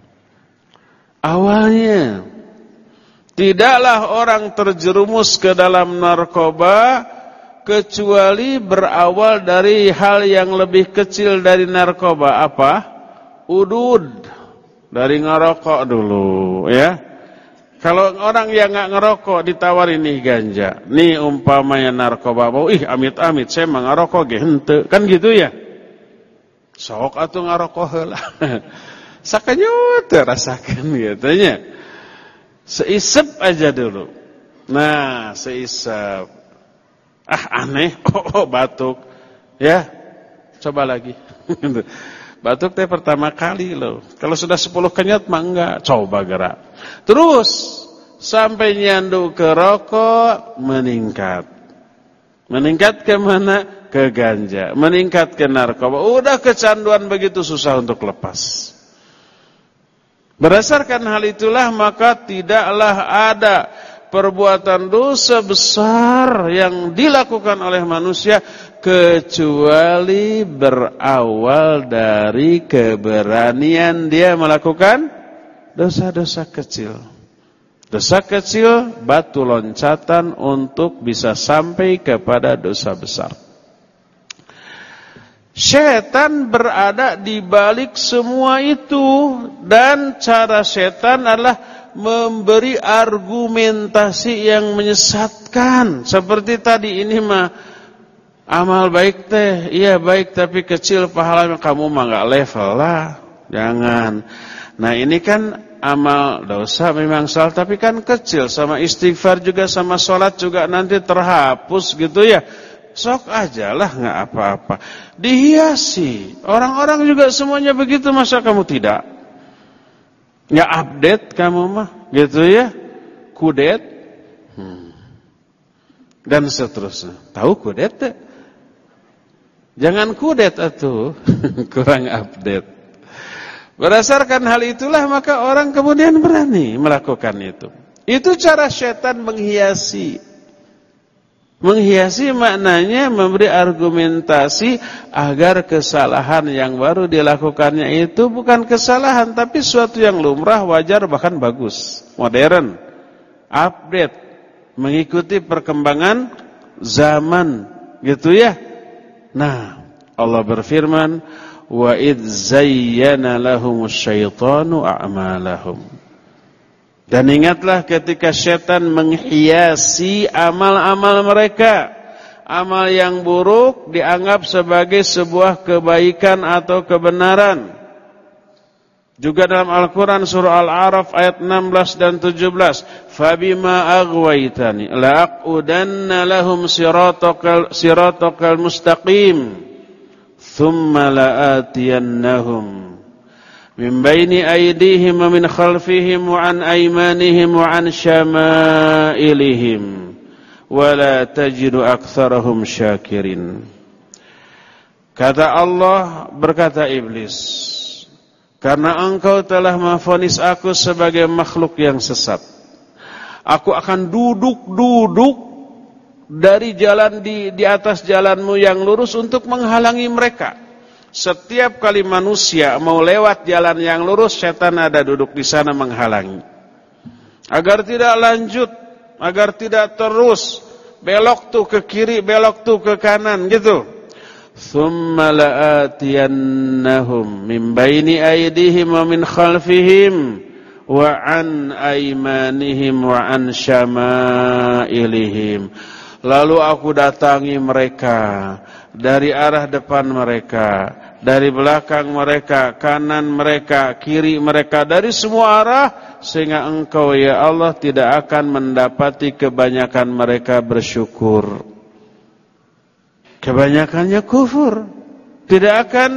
Awalnya, tidaklah orang terjerumus ke dalam narkoba kecuali berawal dari hal yang lebih kecil dari narkoba. Apa? Udud. Dari ngerokok dulu, ya. Kalau orang yang nggak ngerokok ditawarin nih ganja, nih umpamanya narkoba, oh ih amit-amit saya mah ngerokok ge henteu. Kan gitu ya. Sok atuh ngerokok heula. Sakanyut rasakan gitu nya. Seisep aja dulu. Nah, seisep. Ah aneh, oh, oh batuk. Ya, coba lagi. Batuk teh pertama kali loh. Kalau sudah sepuluh kenyot mah enggak. Coba gerak. Terus sampai nyandu ke rokok meningkat. Meningkat ke mana? Ke ganja. Meningkat ke narkoba. Udah kecanduan begitu susah untuk lepas. Berdasarkan hal itulah maka tidaklah ada perbuatan dosa besar yang dilakukan oleh manusia kecuali berawal dari keberanian dia melakukan dosa-dosa kecil. Dosa kecil batu loncatan untuk bisa sampai kepada dosa besar. Setan berada di balik semua itu dan cara setan adalah memberi argumentasi yang menyesatkan. Seperti tadi ini mah amal baik teh, iya baik tapi kecil pahalanya, kamu mah enggak level lah. Jangan. Nah, ini kan amal dosa memang salah tapi kan kecil, sama istighfar juga sama sholat juga nanti terhapus gitu ya. Sok aja lah enggak apa-apa. Dihiasi. Orang-orang juga semuanya begitu, masa kamu tidak? Ya update kamu mah, gitu ya, kudet, hmm. dan seterusnya. Tahu kudet? Tak? Jangan kudet atuh, kurang update. Berdasarkan hal itulah maka orang kemudian berani melakukan itu. Itu cara setan menghiasi. Menghiasi maknanya memberi argumentasi agar kesalahan yang baru dilakukannya itu bukan kesalahan tapi suatu yang lumrah, wajar, bahkan bagus, modern, update, mengikuti perkembangan zaman, gitu ya. Nah, Allah berfirman, wa idz zayyana lahumus syaitanu a'malahum. Dan ingatlah ketika setan menghiasi amal-amal mereka. Amal yang buruk dianggap sebagai sebuah kebaikan atau kebenaran. Juga dalam Al-Quran surah Al-A'raf ayat enam belas dan tujuh belas. Fabima aghwaytani la'aqudanna lahum siratakal, siratakal mustaqim. Thumma la'atiyannahum min baini aydihim wa min khalfihim wa an aymanihim wa an syama'ilihim wa la tajidu aktsarahum syakirin. Kata Allah, berkata iblis, karena engkau telah memvonis aku sebagai makhluk yang sesat, aku akan duduk-duduk dari jalan di, di atas jalanmu yang lurus untuk menghalangi mereka. Setiap kali manusia mau lewat jalan yang lurus, setan ada duduk di sana menghalangi. Agar tidak lanjut, agar tidak terus belok tuh ke kiri, belok tuh ke kanan gitu. Tsumma la'atiyannahum min baini aydihim wa min khalfihim wa an aymanihim wa an syama'ilihim. Lalu aku datangi mereka dari arah depan mereka, dari belakang mereka, kanan mereka, kiri mereka, dari semua arah, sehingga engkau ya Allah tidak akan mendapati kebanyakan mereka bersyukur. Kebanyakannya kufur. Tidak akan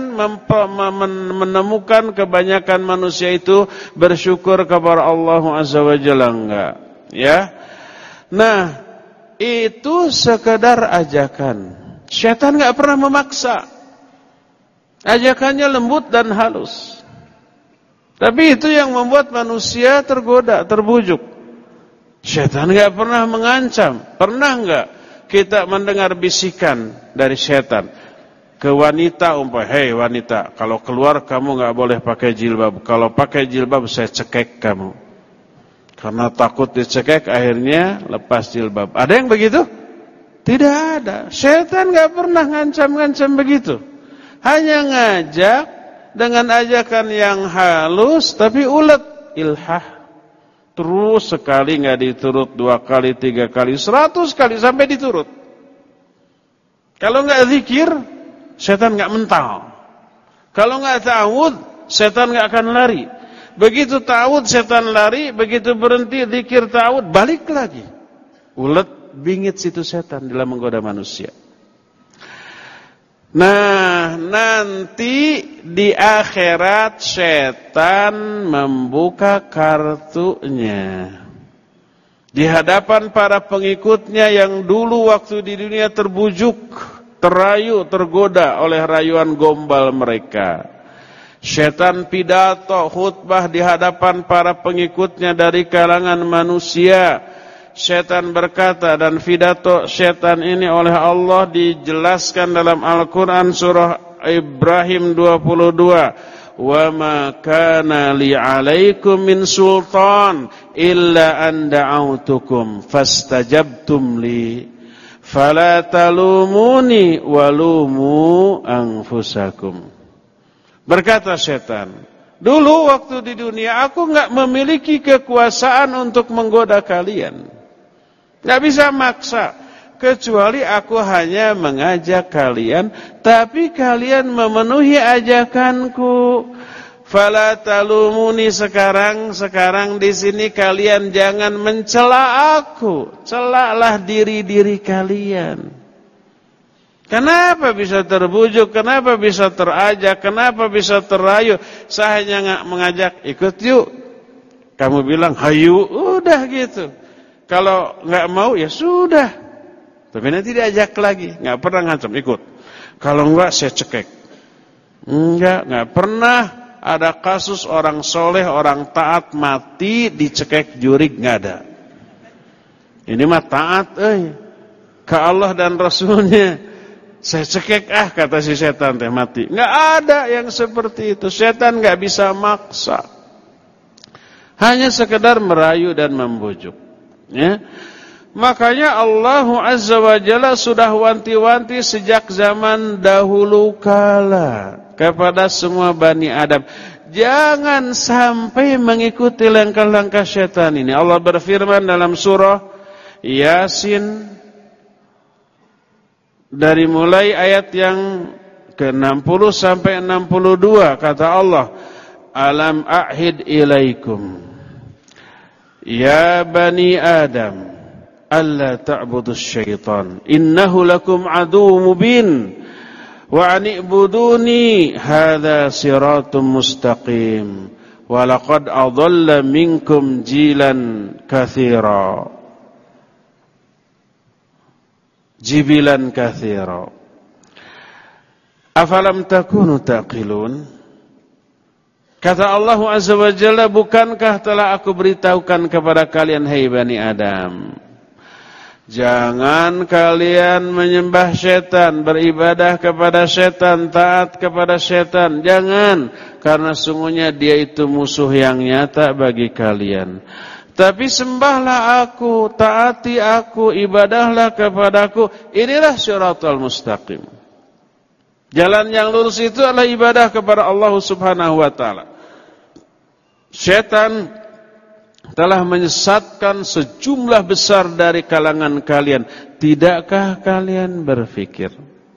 menemukan kebanyakan manusia itu bersyukur kepada Allah Azza wa Jalla, enggak. Ya. Nah, itu sekedar ajakan. Syaitan enggak pernah memaksa. Ajakannya lembut dan halus. Tapi itu yang membuat manusia tergoda, terbujuk. Syaitan enggak pernah mengancam. Pernah enggak kita mendengar bisikan dari syaitan ke wanita, umpah, hei wanita, kalau keluar kamu enggak boleh pakai jilbab. Kalau pakai jilbab saya cekek kamu. Karena takut dicekek akhirnya lepas jilbab. Ada yang begitu? Tidak ada. Syaitan enggak pernah ngancam-ngancam begitu. Hanya ngajak dengan ajakan yang halus tapi ulet, ilhah. Terus sekali enggak diturut, dua kali, tiga kali, seratus kali sampai diturut. Kalau enggak zikir, syaitan enggak mental. Kalau enggak ta'awud, syaitan enggak akan lari. Begitu ta'awud, syaitan lari. Begitu berhenti zikir ta'awud, balik lagi. Ulet, bingit situ syaitan dalam menggoda manusia. Nah, nanti di akhirat syaitan membuka kartunya di hadapan para pengikutnya yang dulu waktu di dunia terbujuk, terayu, tergoda oleh rayuan gombal mereka. Syaitan pidato, khutbah di hadapan para pengikutnya dari kalangan manusia. Syaitan berkata, dan pidato syaitan ini oleh Allah dijelaskan dalam Al-Quran surah Ibrahim dua puluh dua. Wa ma kana li alaikum min sultan illa an da'autukum fastajabtum li fala talumuni walumu anfusakum. Berkata syaitan, dulu waktu di dunia aku enggak memiliki kekuasaan untuk menggoda kalian. Enggak bisa maksa, kecuali aku hanya mengajak kalian, tapi kalian memenuhi ajakanku. Fala talumuni, sekarang sekarang di sini kalian jangan mencela aku, celalah diri-diri kalian. Kenapa bisa terbujuk? Kenapa bisa terajak? Kenapa bisa terayu? Saya hanya mengajak, ikut yuk. Kamu bilang hayu, udah gitu. Kalau enggak mau ya sudah. Tapi nanti diajak lagi, enggak pernah ngancam ikut. Kalau enggak saya cekek. Enggak, enggak pernah ada kasus orang soleh, orang taat mati dicekek jurig, enggak ada. Ini mah taat euy ke Allah dan Rasulnya. Saya cekek ah kata si setan teh mati. Enggak ada yang seperti itu. Setan enggak bisa maksa. Hanya sekedar merayu dan membujuk. Ya. Makanya Allah Azza wa Jalla sudah wanti-wanti sejak zaman dahulu kala kepada semua Bani Adam. Jangan sampai mengikuti langkah-langkah syaitan ini. Allah berfirman dalam surah Yasin dari mulai ayat yang ke enam puluh sampai enam puluh dua, kata Allah, Alam a'hid ilaikum ya bani Adam alla ta'budus syaitan innahu lakum aduwwun mubin wa an'ibuduni hadza siratum mustaqim wa laqad adalla minkum jilan katsira jibilan katsira afalam takunu taqilun. Kata Allah Azza wa Jalla, bukankah telah aku beritahukan kepada kalian, hai Bani Adam, jangan kalian menyembah syaitan, beribadah kepada syaitan, taat kepada syaitan. Jangan, karena sungguhnya dia itu musuh yang nyata bagi kalian. Tapi sembahlah aku, taati aku, ibadahlah kepadaku. Inilah syiratal mustaqim. Jalan yang lurus itu adalah ibadah kepada Allah Subhanahu wa taala. Syaitan telah menyesatkan sejumlah besar dari kalangan kalian. Tidakkah kalian berfikir?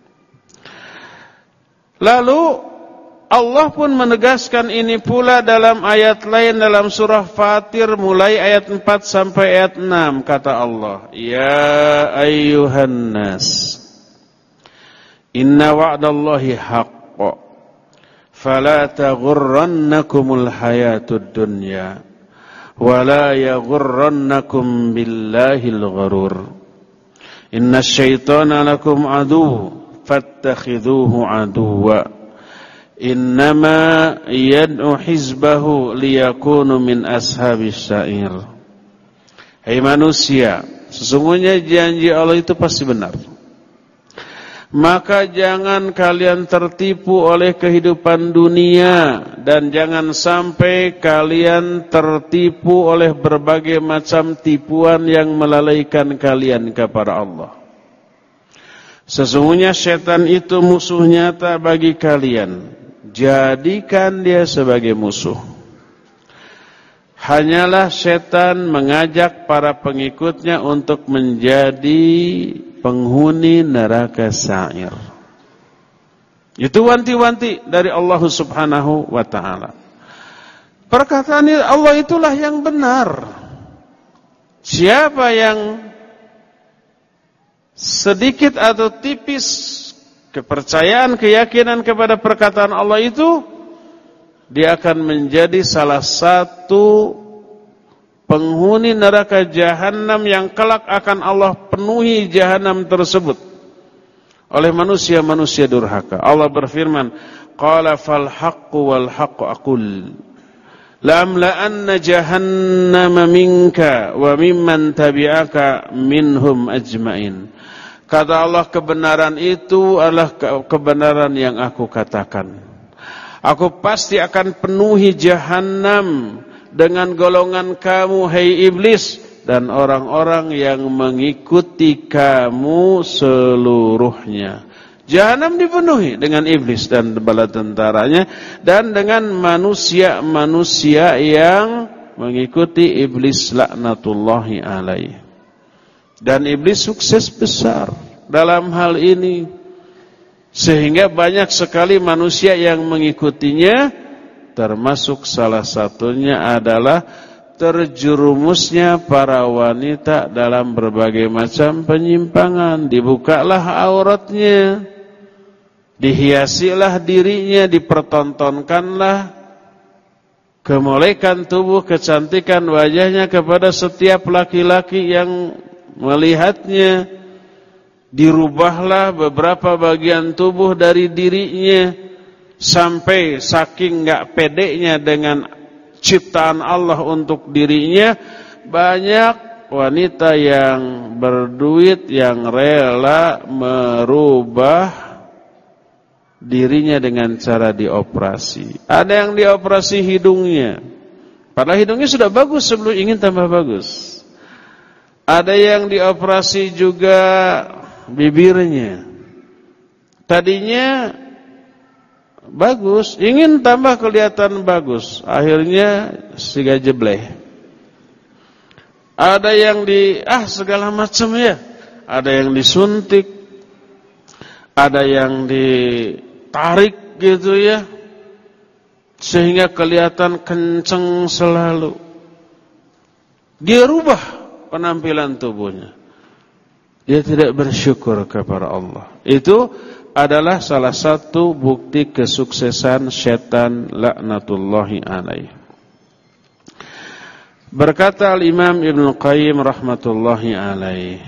Lalu Allah pun menegaskan ini pula dalam ayat lain dalam surah Fatir mulai ayat empat sampai ayat enam. Kata Allah, ya ayyuhan nas, inna wa'dallahi haqq, fala taghurrannakumul hayatud dunya wala yaghurrannakum billahil gharur. Innasyaitana lakum adu fattakhidhuhu aduwwa innama yad'u hizbahu liyakunu min ashabis sa'ir. Hai manusia, sesungguhnya janji Allah itu pasti benar. Maka jangan kalian tertipu oleh kehidupan dunia, dan jangan sampai kalian tertipu oleh berbagai macam tipuan yang melalaikan kalian kepada Allah. Sesungguhnya setan itu musuh nyata bagi kalian. Jadikan dia sebagai musuh. Hanyalah setan mengajak para pengikutnya untuk menjadi penghuni neraka sa'ir. Itu wanti-wanti dari Allah Subhanahu wa ta'ala. Perkataan Allah itulah yang benar. Siapa yang sedikit atau tipis kepercayaan, keyakinan kepada perkataan Allah itu, dia akan menjadi salah satu penghuni neraka jahanam yang kelak akan Allah penuhi jahanam tersebut oleh manusia-manusia durhaka. Allah berfirman, qala fal haqqu wal haqqu aqul la'amla'anna jahannama minka wa mimman tabi'aka minhum ajma'in. Kata Allah, kebenaran itu adalah kebenaran yang aku katakan. Aku pasti akan penuhi jahanam dengan golongan kamu, hai iblis, dan orang-orang yang mengikuti kamu seluruhnya. Jahanam dipenuhi dengan iblis dan bala tentaranya, dan dengan manusia-manusia yang mengikuti iblis laknatullahi alaih. Dan iblis sukses besar dalam hal ini, sehingga banyak sekali manusia yang mengikutinya, termasuk salah satunya adalah terjerumusnya para wanita dalam berbagai macam penyimpangan. Dibukalah auratnya, dihiasilah dirinya, dipertontonkanlah kemolekan tubuh, kecantikan wajahnya kepada setiap laki-laki yang melihatnya. Dirubahlah beberapa bagian tubuh dari dirinya, sampai saking gak pedenya dengan ciptaan Allah untuk dirinya, banyak wanita yang berduit yang rela merubah dirinya dengan cara dioperasi. Ada yang dioperasi hidungnya, padahal hidungnya sudah bagus sebelum ingin tambah bagus. Ada yang dioperasi juga bibirnya, tadinya bagus, ingin tambah kelihatan bagus, akhirnya siga jebleh. Ada yang di ah segala macam ya, ada yang disuntik, ada yang ditarik gitu ya, sehingga kelihatan kenceng selalu. Dia rubah penampilan tubuhnya. Dia tidak bersyukur kepada Allah. Itu adalah salah satu bukti kesuksesan setan laknatullahi alaih. Berkata Al-Imam Ibnu Qayyim rahmatullahi alaih,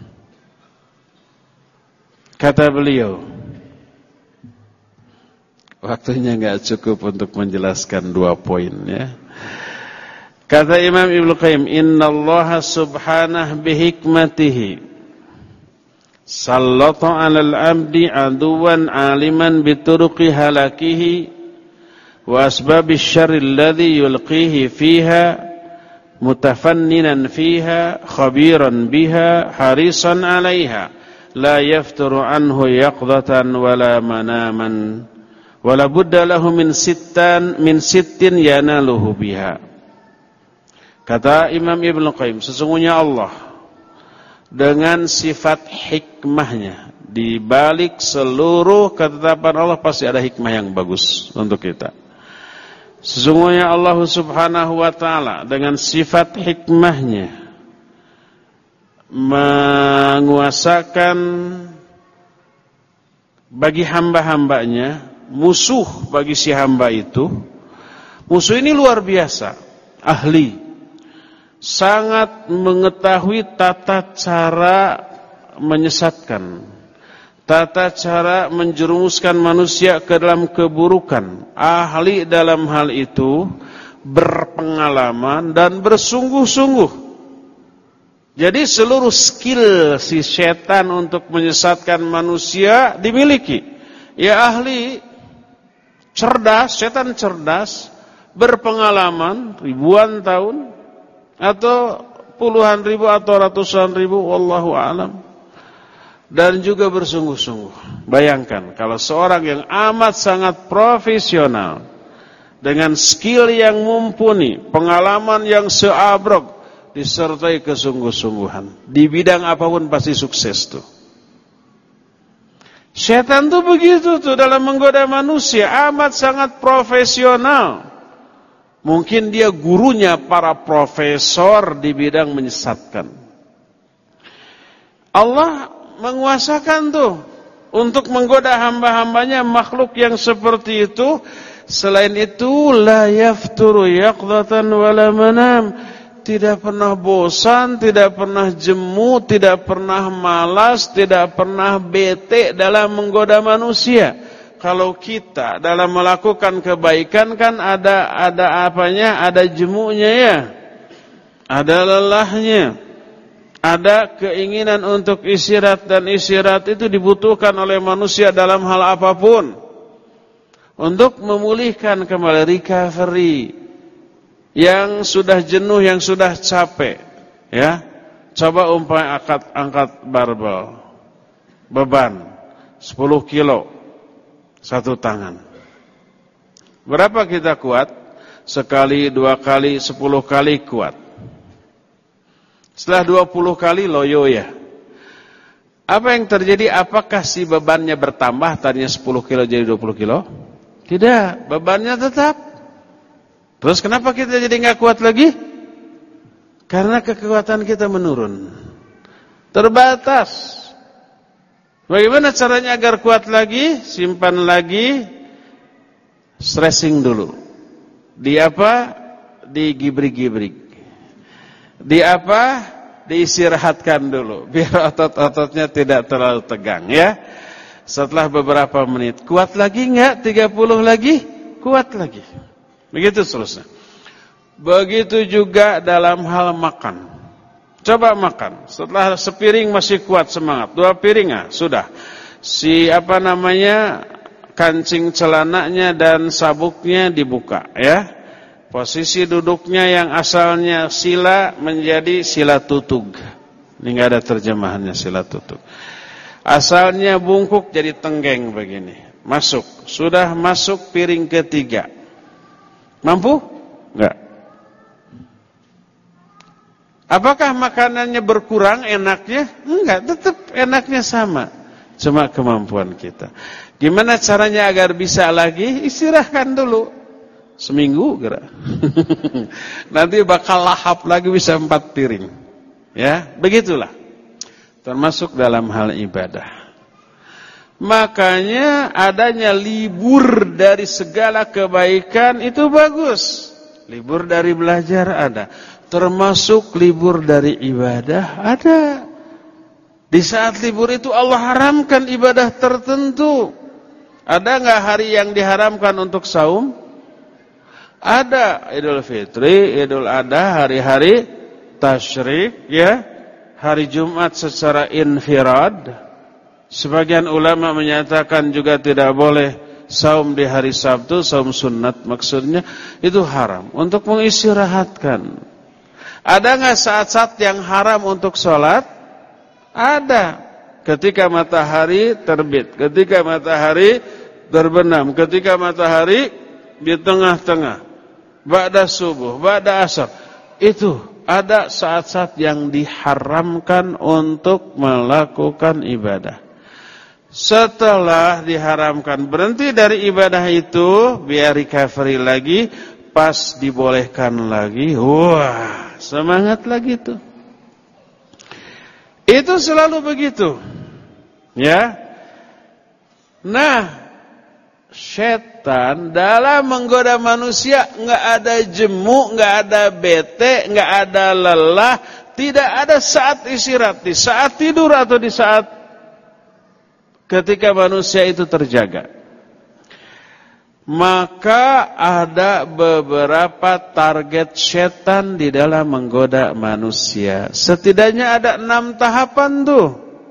kata beliau, waktunya enggak cukup untuk menjelaskan dua poin ya. Kata Imam Ibnu Qayyim, innallaha subhanahu bihikmatihi sallata 'alal 'abdi 'aduwan 'aliman bituruqi halakihi wa asbabish syarri alladhi yulqihi fiha mutafanninan fiha khabiran biha harisan 'alaiha la yafturu anhu yaqdatan wala manaman wala budda lahu min sittan min sittin yanaluhu biha. Kata Imam Ibnu Qayyim, sesungguhnya Allah dengan sifat hikmahnya, di balik seluruh ketetapan Allah pasti ada hikmah yang bagus untuk kita. Sesungguhnya Allah Subhanahu wa ta'ala dengan sifat hikmahnya menguasakan bagi hamba-hambanya musuh bagi si hamba itu. Musuh ini luar biasa, ahli, sangat mengetahui tata cara menyesatkan, tata cara menjerumuskan manusia ke dalam keburukan. Ahli dalam hal itu, berpengalaman dan bersungguh-sungguh. Jadi seluruh skill si setan untuk menyesatkan manusia dimiliki. Ya ahli, cerdas, setan cerdas, berpengalaman ribuan tahun atau puluhan ribu atau ratusan ribu, wallahu a'lam. dan juga bersungguh-sungguh. Bayangkan kalau seorang yang amat sangat profesional, dengan skill yang mumpuni, pengalaman yang seabrek, disertai kesungguh-sungguhan, di bidang apapun pasti sukses tuh. Setan tuh begitu tuh dalam menggoda manusia, amat sangat profesional. Mungkin dia gurunya para profesor di bidang menyesatkan. Allah menguasakan tuh untuk menggoda hamba-hambanya, makhluk yang seperti itu. Selain itu, la yafturu yaqdatan wala manam, tidak pernah bosan, tidak pernah jemu, tidak pernah malas, tidak pernah bete dalam menggoda manusia. Kalau kita dalam melakukan kebaikan kan ada ada apanya, ada jemunya ya, ada lelahnya. Ada keinginan untuk istirahat, dan istirahat itu dibutuhkan oleh manusia dalam hal apapun. Untuk memulihkan kembali, recovery. Yang sudah jenuh, yang sudah capek. Ya, coba umpamanya angkat, angkat barbel. Beban sepuluh kilo. Satu tangan. Berapa kita kuat? Sekali, dua kali, sepuluh kali kuat. Setelah dua puluh kali loyo ya. Apa yang terjadi? Apakah si bebannya bertambah, tadinya sepuluh kilo jadi dua puluh kilo? Tidak, bebannya tetap. Terus kenapa kita jadi nggak kuat lagi? Karena kekuatan kita menurun. Terbatas. Bagaimana caranya agar kuat lagi? Simpan lagi. Stressing dulu. Di apa? Di gibrig-gibrig. Di apa? Diistirahatkan dulu, biar otot-ototnya tidak terlalu tegang ya. Setelah beberapa menit, kuat lagi enggak? tiga puluh lagi? Kuat lagi. Begitu seterusnya. Begitu juga dalam hal makan. Coba makan, setelah sepiring masih kuat semangat, dua piring ah, sudah. Si apa namanya, kancing celananya dan sabuknya dibuka ya. Posisi duduknya yang asalnya sila menjadi sila tutug. Ini enggak ada terjemahannya sila tutug. Asalnya bungkuk jadi tenggeng begini. Masuk, sudah masuk piring ketiga. Mampu? Enggak. Apakah makanannya berkurang enaknya? Enggak, tetap enaknya sama. Cuma kemampuan kita. Gimana caranya agar bisa lagi? Istirahatkan dulu. Seminggu kira. Nanti bakal lahap lagi bisa empat piring. Ya, begitulah. Termasuk dalam hal ibadah. Makanya adanya libur dari segala kebaikan itu bagus. Libur dari belajar ada. Termasuk libur dari ibadah ada. Di saat libur itu Allah haramkan ibadah tertentu. Ada enggak hari yang diharamkan untuk saum? Ada Idul Fitri, Idul Adha, hari-hari tasyrik ya. Hari Jumat secara infirad. Sebagian ulama menyatakan juga tidak boleh saum di hari Sabtu, saum sunat maksudnya, itu haram untuk mengistirahatkan. Ada enggak saat-saat yang haram untuk sholat? Ada. Ketika matahari terbit, ketika matahari terbenam, ketika matahari di tengah-tengah, ba'da subuh, ba'da asar. Itu ada saat-saat yang diharamkan untuk melakukan ibadah. Setelah diharamkan, berhenti dari ibadah itu, biar recovery lagi, pas dibolehkan lagi, wah, semangat lagi tuh. Itu selalu begitu. Ya. Nah, setan dalam menggoda manusia enggak ada jemu, enggak ada bete, enggak ada lelah, tidak ada saat istirahat, di saat tidur atau di saat ketika manusia itu terjaga. Maka ada beberapa target setan di dalam menggoda manusia. Setidaknya ada enam tahapan tuh.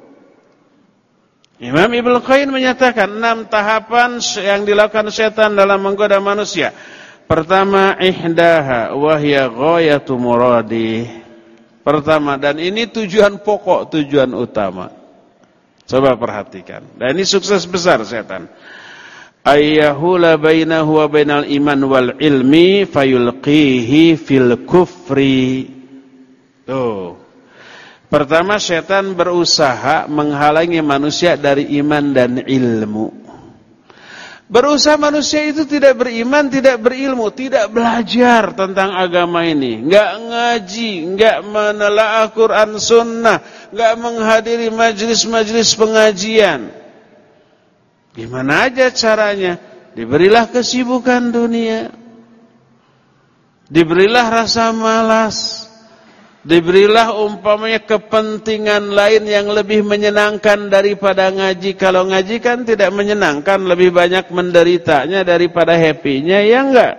Imam Ibnu Qayyim menyatakan enam tahapan yang dilakukan setan dalam menggoda manusia. Pertama, ihdaha wahya ghayatu muradi. Pertama, dan ini tujuan pokok, tujuan utama. Coba perhatikan. Dan ini sukses besar setan. Ayyahula bainahu wa bainal iman wal ilmi fayulqihi fil kufri. Tuh. Pertama, setan berusaha menghalangi manusia dari iman dan ilmu. Berusaha manusia itu tidak beriman, tidak berilmu, tidak belajar tentang agama ini, enggak ngaji, enggak menelaah Quran Sunnah, enggak menghadiri majelis-majelis pengajian. Gimana aja caranya? Diberilah kesibukan dunia, diberilah rasa malas, diberilah umpamanya kepentingan lain yang lebih menyenangkan daripada ngaji. Kalau ngaji kan tidak menyenangkan, lebih banyak menderitanya daripada happy-nya, ya enggak?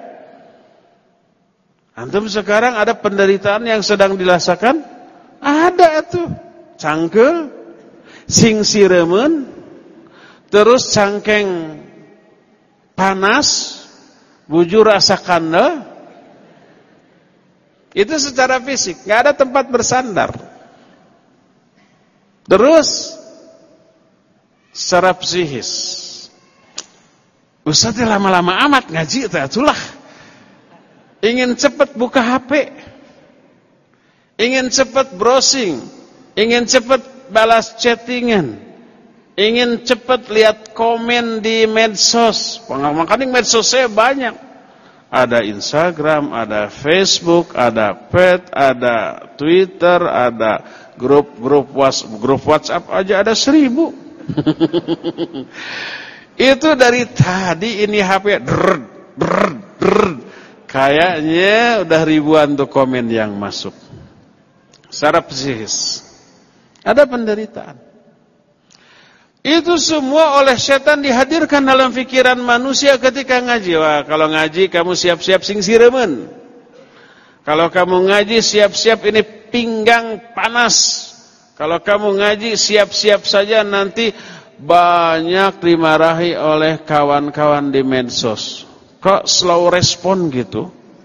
Antum sekarang ada penderitaan yang sedang dirasakan? Ada tuh. Cangkel, sing siremen, terus cangkeng panas, bujur rasa kandel. Itu secara fisik, nggak ada tempat bersandar. Terus secara psikis, Ustaz lama-lama amat ngaji itulah. Ingin cepat buka H P, ingin cepat browsing, ingin cepat balas chattingan, ingin cepat lihat komen di medsos. Makanya medsos saya banyak. Ada Instagram, ada Facebook, ada Pet, ada Twitter, ada grup-grup WhatsApp, grup WhatsApp aja ada seribu. Itu dari tadi ini H P drrr, drrr, drrr. Kayaknya udah ribuan tuh komen yang masuk. Secara psikis ada penderitaan. Itu semua oleh setan dihadirkan dalam pikiran manusia ketika ngaji. Wah, kalau ngaji kamu siap-siap sing siremen. Kalau kamu ngaji siap-siap ini pinggang panas. Kalau kamu ngaji siap-siap saja nanti banyak dimarahi oleh kawan-kawan di medsos. Kok slow respon gitu?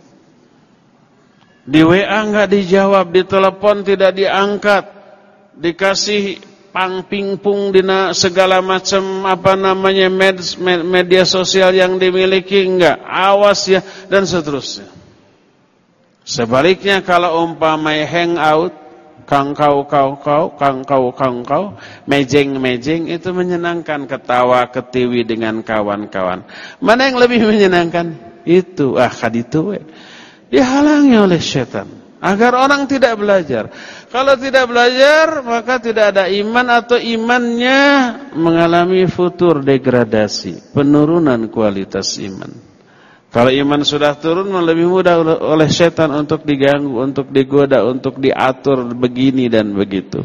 Di W A enggak dijawab, di telepon tidak diangkat, dikasih pang pingpung dina segala macam apa namanya med, med, media sosial yang dimiliki, enggak, awas ya, dan seterusnya. Sebaliknya kalau umpamanya hangout, kangkau kau kau, kangkau kangkau, mejeng mejeng, itu menyenangkan, ketawa ketiwi dengan kawan-kawan. Mana yang lebih menyenangkan? Itu ah kaditu we. Dihalangi oleh setan agar orang tidak belajar. Kalau tidak belajar, maka tidak ada iman atau imannya mengalami futur, degradasi, penurunan kualitas iman. Kalau iman sudah turun, lebih mudah oleh setan untuk diganggu, untuk digoda, untuk diatur begini dan begitu.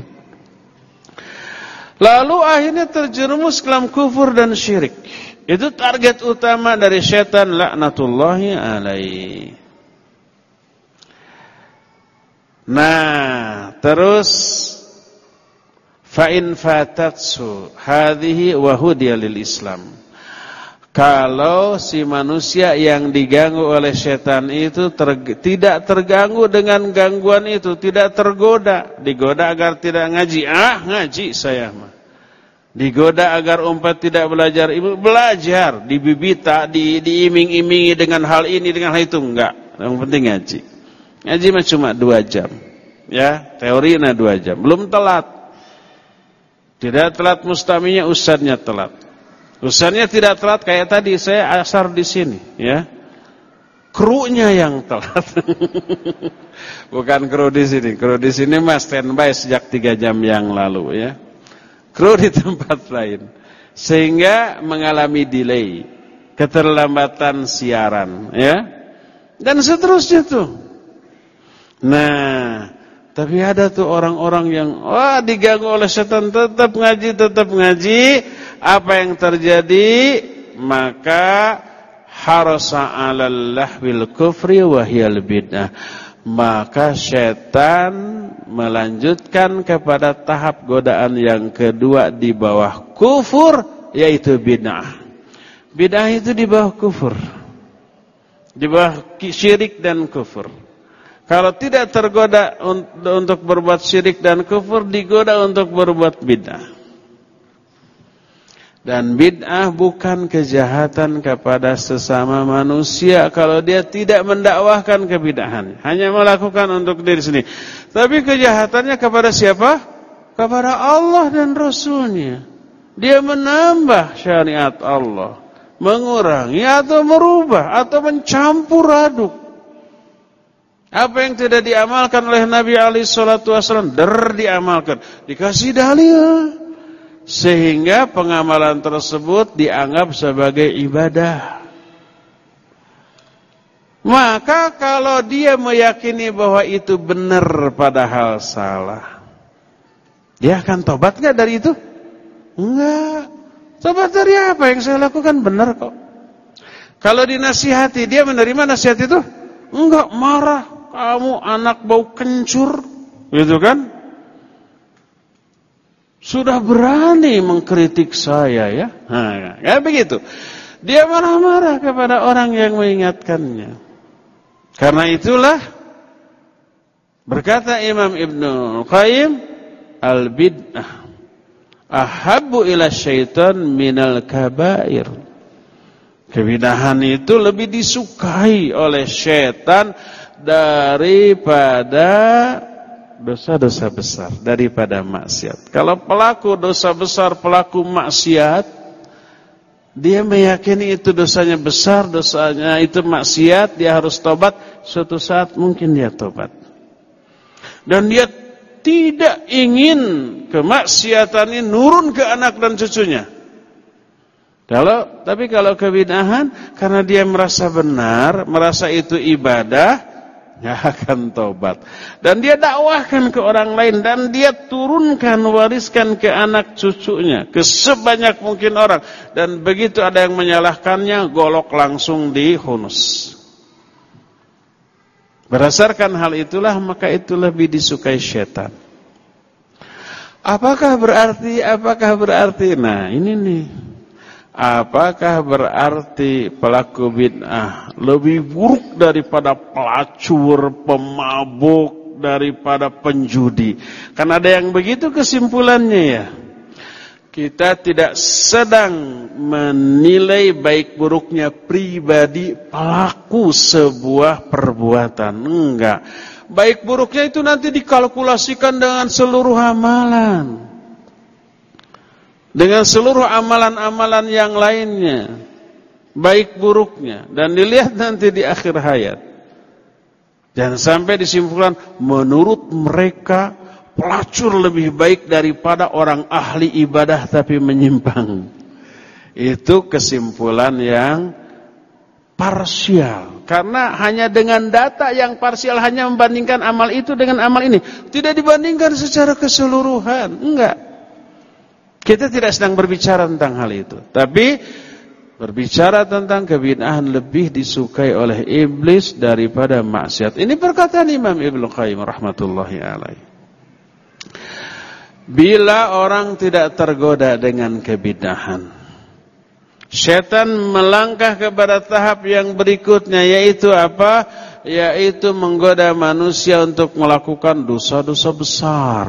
Lalu akhirnya terjerumus ke dalam kufur dan syirik. Itu target utama dari setan, laknatullahi alaihi. Nah, terus fa in fatatsu hadhihi wa hudiya lil Islam. Kalau si manusia yang diganggu oleh setan itu ter, tidak terganggu dengan gangguan itu, tidak tergoda, digoda agar tidak ngaji, ah ngaji saya mah. Digoda agar umpet tidak belajar, ibu belajar, dibibita, di, diiming-imingi dengan hal ini, dengan hal itu, enggak. Yang penting ngaji. Ngaji mah cuma dua jam, ya, teori nah dua jam, belum telat. Tidak telat mustaminya, ustadznya telat. Ustadznya tidak telat kayak tadi saya asar di sini, ya. Krunya yang telat. Bukan kru di sini, kru di sini mah standby sejak tiga jam yang lalu, ya. Kru di tempat lain, sehingga mengalami delay, keterlambatan siaran, ya, dan seterusnya tuh. Nah, tapi ada tuh orang-orang yang wah diganggu oleh setan, tetap ngaji, tetap ngaji. Apa yang terjadi? Maka harasa 'alal lahwil kufri wa hiyal bid'ah. Maka setan melanjutkan kepada tahap godaan yang kedua di bawah kufur, yaitu bid'ah. Bid'ah itu di bawah kufur, di bawah syirik dan kufur. Kalau tidak tergoda untuk berbuat syirik dan kufur, digoda untuk berbuat bid'ah. Dan bid'ah bukan kejahatan kepada sesama manusia kalau dia tidak mendakwahkan kebid'ahan, hanya melakukan untuk diri sendiri. Tapi kejahatannya kepada siapa? Kepada Allah dan Rasulnya. Dia menambah syariat Allah, mengurangi atau merubah atau mencampur aduk. Apa yang tidak diamalkan oleh Nabi alaihi salatu wasallam, der diamalkan, dikasih dalil. Sehingga pengamalan tersebut dianggap sebagai ibadah. Maka kalau dia meyakini bahwa itu benar padahal salah, dia akan tobat gak dari itu? Enggak. Tobat dari apa? Yang saya lakukan benar kok. Kalau dinasihati, dia menerima nasihat itu? Enggak, marah. Kamu anak bau kencur, gitu kan? Sudah berani mengkritik saya ya. Nah, ya begitu. Dia marah-marah kepada orang yang mengingatkannya. Karena itulah berkata Imam Ibnu Qayyim, al-bid'ah ahabbu ila syaitan minal kabair. Kebid'ahan itu lebih disukai oleh syaitan daripada dosa-dosa besar, daripada maksiat. Kalau pelaku dosa besar, pelaku maksiat, dia meyakini itu dosanya besar, dosanya itu maksiat, dia harus tobat. Suatu saat mungkin dia tobat. Dan dia tidak ingin kemaksiatan ini nurun ke anak dan cucunya. Kalau tapi kalau kebid'ahan, karena dia merasa benar, merasa itu ibadah, dia akan tobat. Dan dia dakwahkan ke orang lain. Dan dia turunkan, wariskan ke anak cucunya, ke sebanyak mungkin orang. Dan begitu ada yang menyalahkannya, golok langsung dihunus. Berdasarkan hal itulah, maka itu lebih disukai syaitan. Apakah berarti, apakah berarti, nah ini nih. Apakah berarti pelaku bid'ah lebih buruk daripada pelacur, pemabuk, daripada penjudi? Karena ada yang begitu kesimpulannya ya. Kita tidak sedang menilai baik buruknya pribadi pelaku sebuah perbuatan. Enggak. Baik buruknya itu nanti dikalkulasikan dengan seluruh amalan. Dengan seluruh amalan-amalan yang lainnya, baik buruknya, dan dilihat nanti di akhir hayat. Jangan sampai disimpulkan menurut mereka pelacur lebih baik daripada orang ahli ibadah tapi menyimpang. Itu kesimpulan yang parsial. Karena hanya dengan data yang parsial, hanya membandingkan amal itu dengan amal ini, tidak dibandingkan secara keseluruhan. Enggak. Kita tidak sedang berbicara tentang hal itu, tapi berbicara tentang kebid'ahan lebih disukai oleh iblis daripada maksiat. Ini perkataan Imam Ibnu Qayyim rahmatullahi alaihi. Bila orang tidak tergoda dengan kebid'ahan, syaitan melangkah kepada tahap yang berikutnya, yaitu apa? Yaitu menggoda manusia untuk melakukan dosa-dosa besar.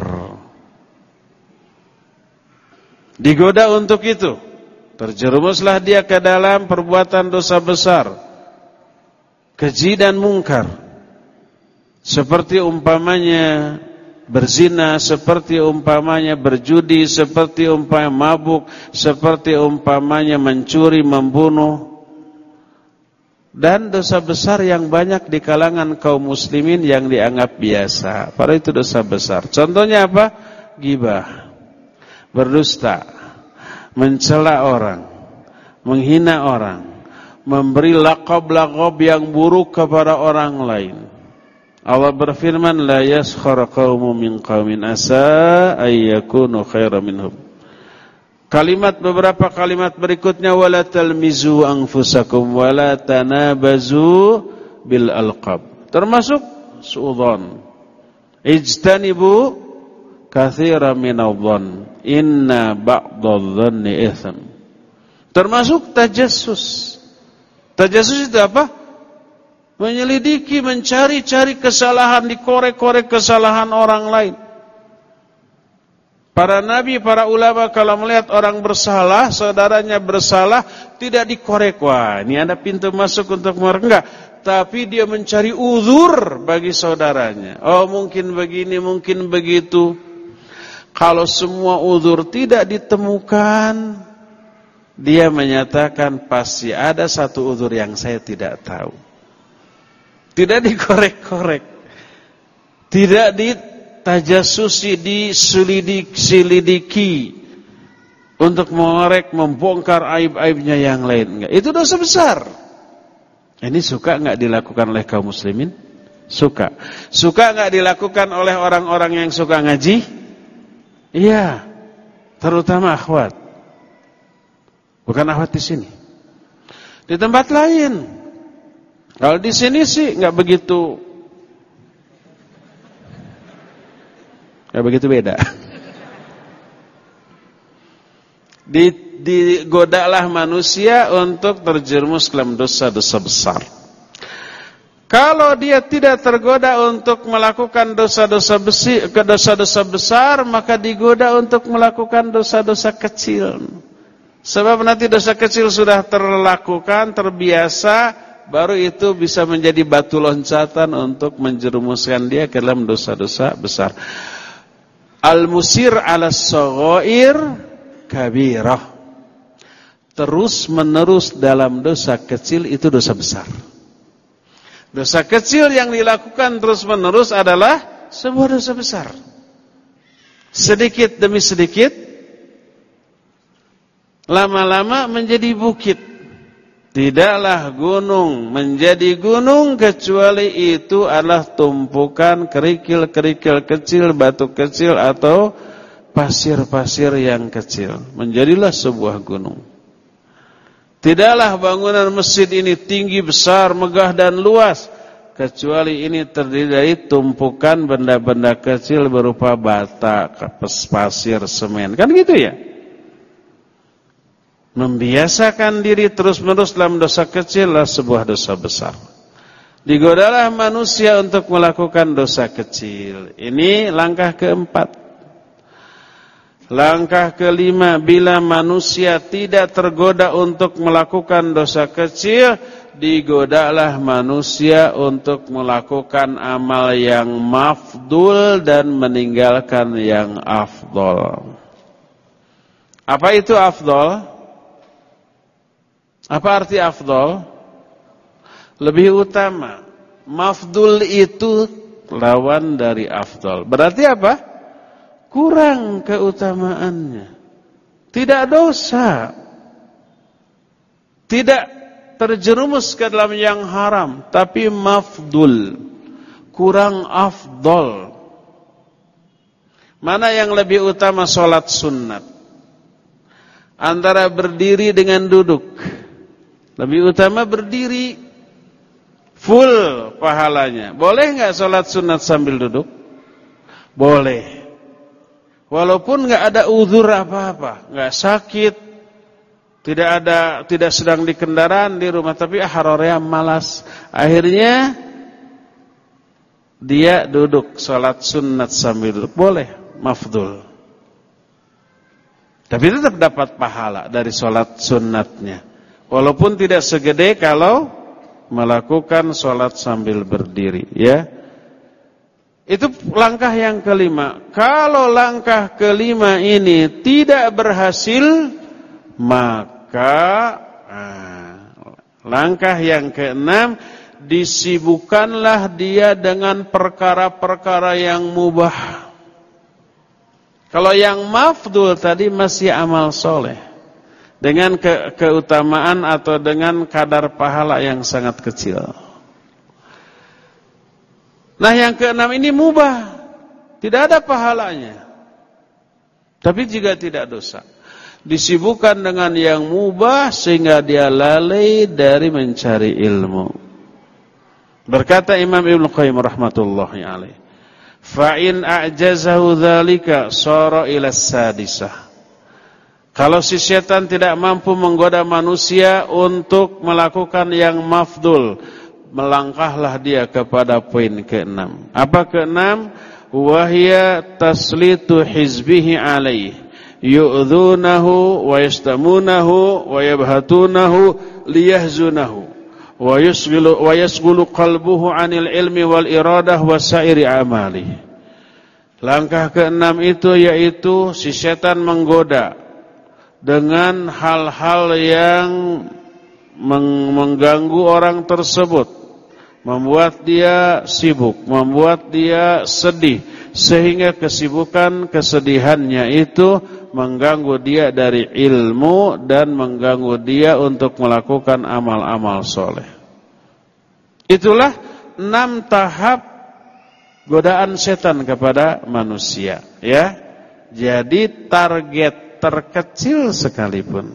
Digoda untuk itu, terjerumuslah dia ke dalam perbuatan dosa besar, keji dan mungkar, seperti umpamanya berzina, seperti umpamanya berjudi, seperti umpamanya mabuk, seperti umpamanya mencuri, membunuh, dan dosa besar yang banyak di kalangan kaum muslimin yang dianggap biasa. Padahal itu dosa besar. Contohnya apa? Ghibah, berdusta, mencela orang, menghina orang, memberi laqab-laqab yang buruk kepada orang lain. Allah berfirman, la yaskhar qaumun min qaumin asa ay yakunu khairan minhum. Kalimat beberapa kalimat berikutnya, wala talmizu anfusakum wala tanabazu bil alqab. Termasuk suudzon. Ijtanibu katsiran minadh-dhann, inna ba'dadh-dhanni itsm. Termasuk tajassus. Tajassus itu apa? Menyelidiki, mencari-cari kesalahan, dikorek-korek kesalahan orang lain. Para nabi, para ulama kalau melihat orang bersalah, saudaranya bersalah, tidak dikorek. Wah, ini ada pintu masuk untuk mereka. Enggak. Tapi dia mencari uzur bagi saudaranya. Oh, mungkin begini, mungkin begitu. Kalau semua uzur tidak ditemukan, dia menyatakan pasti ada satu uzur yang saya tidak tahu. Tidak dikorek-korek. Tidak ditajasusi, diselidiki untuk mengorek, membongkar aib-aibnya yang lain. Enggak. Itu dosa besar. Ini suka enggak dilakukan oleh kaum muslimin? Suka. Suka enggak dilakukan oleh orang-orang yang suka ngaji? Iya. Terutama akhwat. Bukan akhwat di sini. Di tempat lain. Kalau di sini sih enggak begitu, enggak begitu beda. Di, digodalah manusia untuk terjerumus dalam dosa-dosa besar. Kalau dia tidak tergoda untuk melakukan dosa-dosa besi, ke dosa-dosa besar, maka digoda untuk melakukan dosa-dosa kecil. Sebab nanti dosa kecil sudah terlakukan, terbiasa, baru itu bisa menjadi batu loncatan untuk menjerumuskan dia ke dalam dosa-dosa besar. Al-musir ala shaghair kabirah. Terus menerus dalam dosa kecil itu dosa besar. Dosa kecil yang dilakukan terus menerus adalah sebuah dosa besar. Sedikit demi sedikit, lama-lama menjadi bukit. Tidaklah gunung menjadi gunung kecuali itu adalah tumpukan kerikil-kerikil kecil, batu kecil atau pasir-pasir yang kecil. Menjadilah sebuah gunung. Tidaklah bangunan masjid ini tinggi, besar, megah dan luas, kecuali ini terdiri dari tumpukan benda-benda kecil berupa bata, pasir, semen. Kan gitu ya? Membiasakan diri terus-menerus dalam dosa kecil adalah sebuah dosa besar. Digodalah manusia untuk melakukan dosa kecil. Ini langkah keempat. Langkah kelima, bila manusia tidak tergoda untuk melakukan dosa kecil, digodalah manusia untuk melakukan amal yang mafdul dan meninggalkan yang afdol. Apa itu afdol? Apa arti afdol? Lebih utama. Mafdul itu lawan dari afdol. Berarti apa? Kurang keutamaannya. Tidak dosa. Tidak terjerumus ke dalam yang haram, tapi mafdul. Kurang afdol. Mana yang lebih utama sholat sunat? Antara berdiri dengan duduk. Lebih utama berdiri. Full pahalanya. Boleh enggak sholat sunat sambil duduk? Boleh. Walaupun enggak ada uzur apa-apa, enggak sakit, tidak ada, tidak sedang di kendaraan di rumah, tapi harorea malas. Akhirnya dia duduk sholat sunat sambil duduk. Boleh, mafdul. Tapi tetap dapat pahala dari sholat sunatnya. Walaupun tidak segede kalau melakukan sholat sambil berdiri, ya. Itu langkah yang kelima. Kalau langkah kelima ini tidak berhasil, maka nah, langkah yang keenam, disibukkanlah dia dengan perkara-perkara yang mubah. Kalau yang mafdul tadi masih amal soleh, dengan ke keutamaan atau dengan kadar pahala yang sangat kecil. Nah, yang keenam ini mubah, tidak ada pahalanya, tapi juga tidak dosa. Disibukkan dengan yang mubah sehingga dia lalai dari mencari ilmu. Berkata Imam Ibnu Qayyim rahmatullahi alaih, fa in a'jazahu dzalika shara ila sadisah. Kalau si setan tidak mampu menggoda manusia untuk melakukan yang mafdul, melangkahlah dia kepada poin keenam. Apa keenam? wa hiya taslitu hizbihi alaihi yu'dhunahu wa yastamunahu wa yabhatunahu liyahzunahu wa yusghilu wa yasghulu qalbuhu 'anil ilmi wal iradah wasairi amali. Langkah keenam itu yaitu si setan menggoda dengan hal-hal yang mengganggu orang tersebut, membuat dia sibuk, membuat dia sedih, sehingga kesibukan kesedihannya itu mengganggu dia dari ilmu dan mengganggu dia untuk melakukan amal-amal soleh. Itulah enam tahap godaan setan kepada manusia, ya. Jadi target terkecil sekalipun,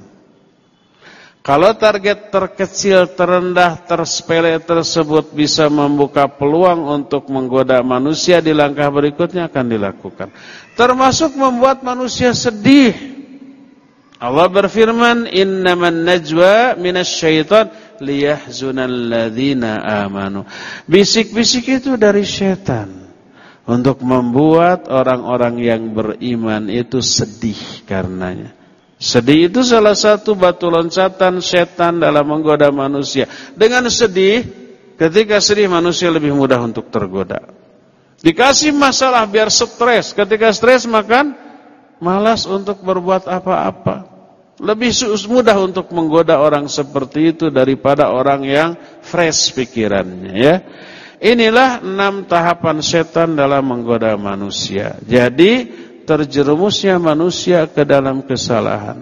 kalau target terkecil, terendah, tersepele tersebut bisa membuka peluang untuk menggoda manusia di langkah berikutnya, akan dilakukan. Termasuk membuat manusia sedih. Allah berfirman, innaman najwa minasyaitan liyahzunal ladzina amanu. Bisik-bisik itu dari setan untuk membuat orang-orang yang beriman itu sedih karenanya. Sedih itu salah satu batu loncatan setan dalam menggoda manusia. Dengan sedih, ketika sedih manusia lebih mudah untuk tergoda. Dikasih masalah biar stres, ketika stres makan malas untuk berbuat apa-apa. Lebih mudah untuk menggoda orang seperti itu daripada orang yang fresh pikirannya, ya. Inilah enam tahapan setan dalam menggoda manusia. Jadi terjerumusnya manusia ke dalam kesalahan,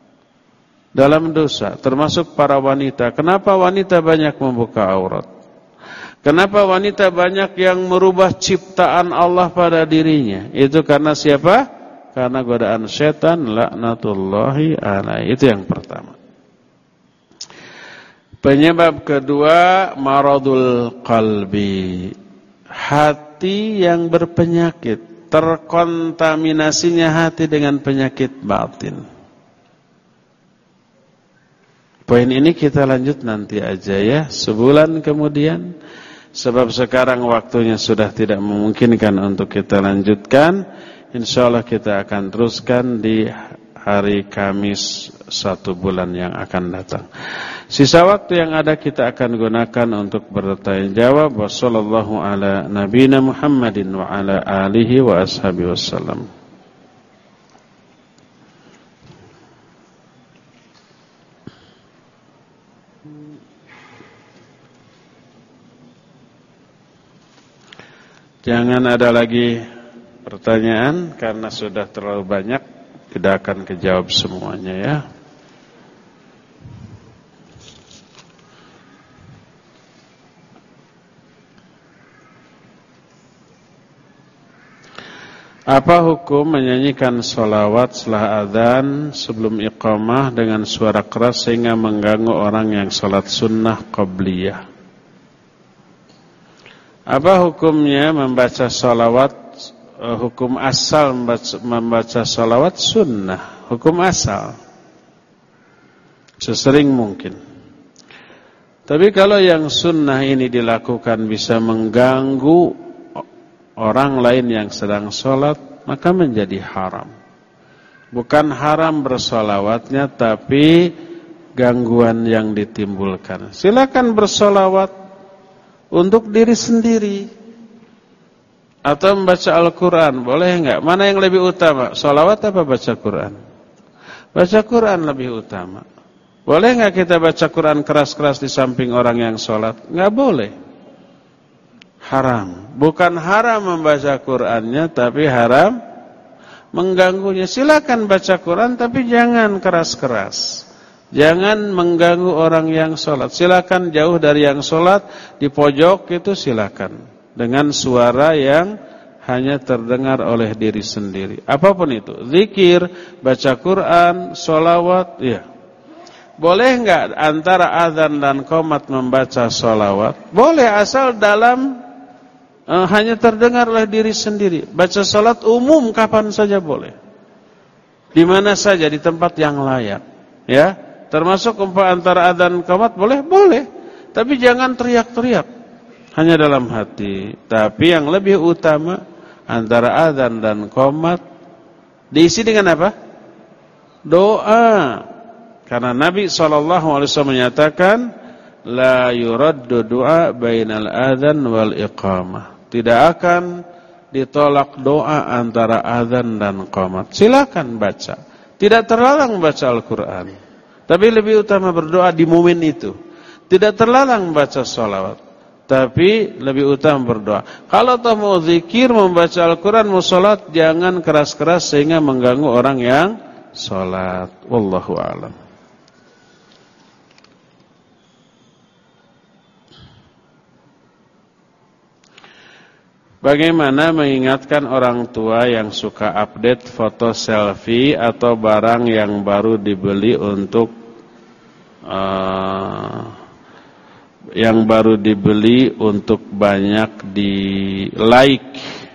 dalam dosa, termasuk para wanita. Kenapa wanita banyak membuka aurat? Kenapa wanita banyak yang merubah ciptaan Allah pada dirinya? Itu karena siapa? Karena godaan setan, laknatullahi alaihi. Itu yang pertama. Penyebab kedua, maradul qalbi, hati yang berpenyakit, terkontaminasinya hati dengan penyakit batin. Poin ini kita lanjut nanti aja ya, sebulan kemudian. Sebab sekarang waktunya sudah tidak memungkinkan untuk kita lanjutkan. InsyaAllah kita akan teruskan di hari Kamis satu bulan yang akan datang. Sisa waktu yang ada kita akan gunakan untuk bertanya jawab. Wassallallahu ala nabiyina Muhammadin wa ala alihi wa ashabihi wassalam. Jangan ada lagi pertanyaan karena sudah terlalu banyak, tidak akan kejawab semuanya ya. Apa hukum menyanyikan sholawat setelah adzan sebelum iqamah dengan suara keras sehingga mengganggu orang yang sholat sunnah qabliyah? Apa hukumnya membaca sholawat, hukum asal membaca, membaca sholawat sunnah, hukum asal sesering mungkin. Tapi kalau yang sunnah ini dilakukan bisa mengganggu orang lain yang sedang sholat, maka menjadi haram. Bukan haram bersolawatnya, tapi gangguan yang ditimbulkan. Silakan bersolawat untuk diri sendiri atau membaca Al-Quran, boleh enggak? Mana yang lebih utama, solawat apa baca Quran? Baca Quran lebih utama. Boleh enggak kita baca Quran keras-keras di samping orang yang sholat? Enggak boleh. Haram. Bukan haram membaca Qur'annya, tapi haram mengganggunya. Silakan baca Quran, tapi jangan keras-keras. Jangan mengganggu orang yang sholat. Silakan jauh dari yang sholat, di pojok itu silakan. Dengan suara yang hanya terdengar oleh diri sendiri. Apapun itu, zikir, baca Quran, sholawat, ya. Boleh enggak antara azan dan qomat membaca sholawat? Boleh, asal dalam Uh, hanya terdengar oleh diri sendiri. Baca salat umum kapan saja boleh, di mana saja, di tempat yang layak, ya. Termasuk umpama antara adzan qomat boleh, boleh. Tapi jangan teriak-teriak, hanya dalam hati. Tapi yang lebih utama antara adzan dan qomat diisi dengan apa? Doa. Karena Nabi shallallahu alaihi wasallam menyatakan la yuraddu du'a bainal adzan wal iqamah. Tidak akan ditolak doa antara adzan dan qomat. Silakan baca. Tidak terlarang baca Al-Qur'an. Tapi lebih utama berdoa di momen itu. Tidak terlarang baca sholawat. Tapi lebih utama berdoa. Kalau toh mau zikir, membaca Al-Qur'an, mau sholat, jangan keras-keras sehingga mengganggu orang yang sholat. Wallahu a'lam. Bagaimana mengingatkan orang tua yang suka update foto selfie atau barang yang baru dibeli untuk uh, yang baru dibeli untuk banyak di like?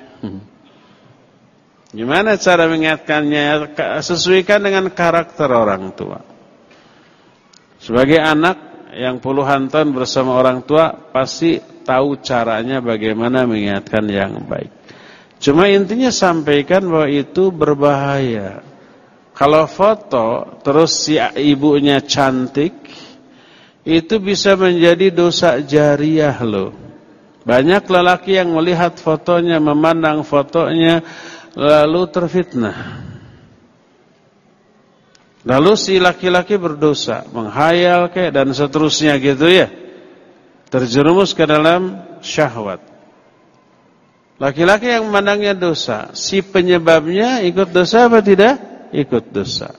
Gimana cara mengingatkannya? Sesuaikan dengan karakter orang tua. Sebagai anak yang puluhan tahun bersama orang tua, pasti tahu caranya bagaimana mengingatkan yang baik. Cuma intinya sampaikan bahwa itu berbahaya. Kalau foto terus si ibunya cantik, itu bisa menjadi dosa jariah loh. Banyak lelaki yang melihat fotonya, memandang fotonya, lalu terfitnah. Lalu si laki-laki berdosa, menghayal kayak dan seterusnya gitu ya. Terjerumus ke dalam syahwat. Laki-laki yang memandangnya dosa, si penyebabnya ikut dosa apa tidak? Ikut dosa.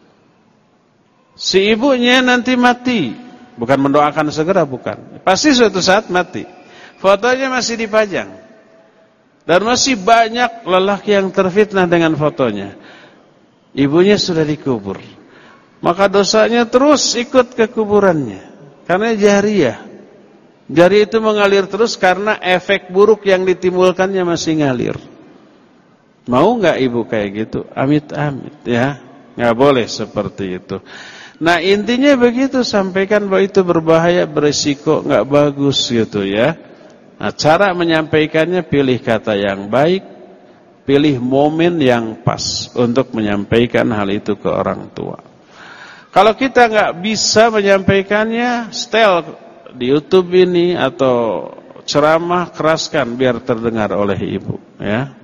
Si ibunya nanti mati, bukan mendoakan segera, bukan. Pasti suatu saat mati. Fotonya masih dipajang. Dan masih banyak lelaki yang terfitnah dengan fotonya. Ibunya sudah dikubur. Maka dosanya terus ikut ke kuburannya. Karena jariyah. Jari itu mengalir terus karena efek buruk yang ditimbulkannya masih ngalir. Mau nggak ibu kayak gitu? Amit-amit ya. Nggak boleh seperti itu. Nah intinya begitu, sampaikan bahwa itu berbahaya, berisiko, nggak bagus gitu ya. Nah cara menyampaikannya, pilih kata yang baik, pilih momen yang pas untuk menyampaikan hal itu ke orang tua. Kalau kita nggak bisa menyampaikannya, setel di YouTube ini atau ceramah, keraskan biar terdengar oleh ibu ya.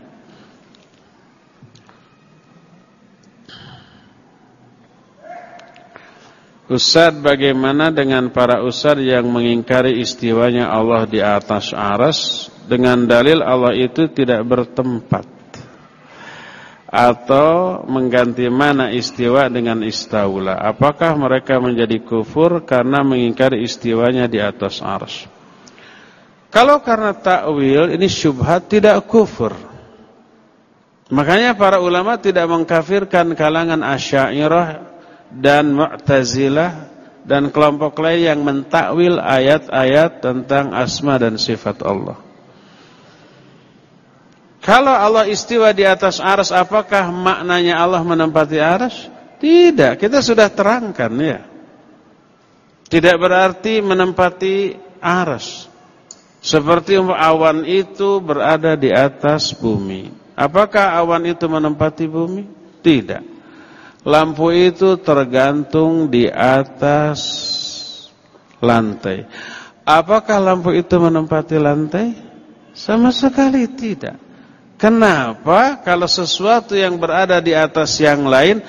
Ustaz, bagaimana dengan para ustaz yang mengingkari istiwanya Allah di atas arsy dengan dalil Allah itu tidak bertempat, atau mengganti mana istiwa dengan istaula? Apakah mereka menjadi kufur karena mengingkari istiwanya di atas arsy? Kalau karena takwil, ini syubhat, tidak kufur. Makanya para ulama tidak mengkafirkan kalangan Asy'ariyah dan Mu'tazilah dan kelompok lain yang mentakwil ayat-ayat tentang asma dan sifat Allah. Kalau Allah istiwa di atas arsy, apakah maknanya Allah menempati arsy? Tidak, kita sudah terangkan ya. Tidak berarti menempati arsy. Seperti awan itu berada di atas bumi. Apakah awan itu menempati bumi? Tidak. Lampu itu tergantung di atas lantai. Apakah lampu itu menempati lantai? Sama sekali tidak. Kenapa? Kalau sesuatu yang berada di atas yang lain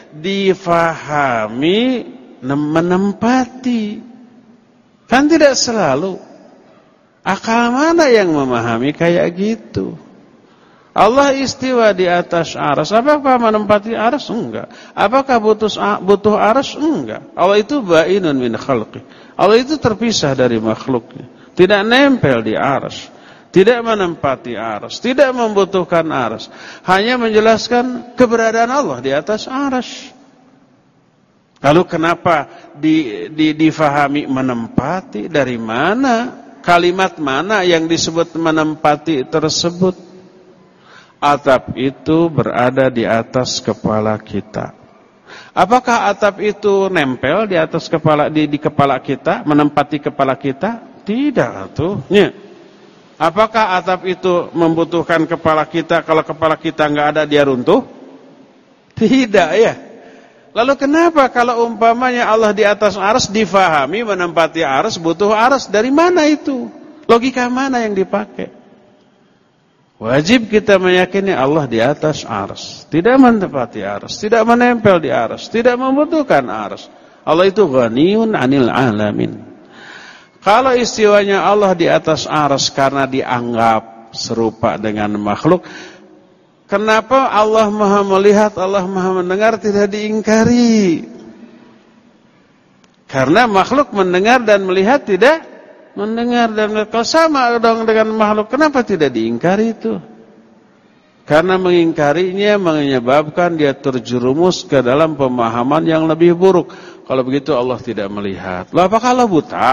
difahami menempati. Kan tidak selalu. Akal mana yang memahami kayak gitu? Allah istiwa di atas arsy. Apakah menempati arsy? Enggak. Apakah butuh butuh arsy? Enggak. Allah itu ba'inun min khalqi. Allah itu terpisah dari makhluknya. Tidak nempel di arsy. Tidak menempati arsy, tidak membutuhkan arsy. Hanya menjelaskan keberadaan Allah di atas arsy. Lalu kenapa di, di, difahami menempati? Dari mana? Kalimat mana yang disebut menempati tersebut? Atap itu berada di atas kepala kita. Apakah atap itu nempel di atas kepala, di, di kepala kita, menempati kepala kita? Tidak, atuh. Ya. Apakah atap itu membutuhkan kepala kita? Kalau kepala kita nggak ada dia runtuh? Tidak ya. Lalu kenapa kalau umpamanya Allah di atas arsy difahami menempati arsy butuh arsy? Dari mana itu? Logika mana yang dipakai? Wajib kita meyakini Allah di atas arsy, tidak menempati arsy, tidak menempel di arsy, tidak membutuhkan arsy. Allah itu ghaniyun 'anil 'alamin. Kalau istiwanya Allah di atas arsy karena dianggap serupa dengan makhluk, kenapa Allah Maha melihat, Allah Maha mendengar tidak diingkari? Karena makhluk mendengar dan melihat tidak mendengar dan melihat. Kalau sama dong dengan makhluk, kenapa tidak diingkari itu? Karena mengingkarinya menyebabkan dia terjerumus ke dalam pemahaman yang lebih buruk. Kalau begitu Allah tidak melihat. Lalu apakah Allah buta?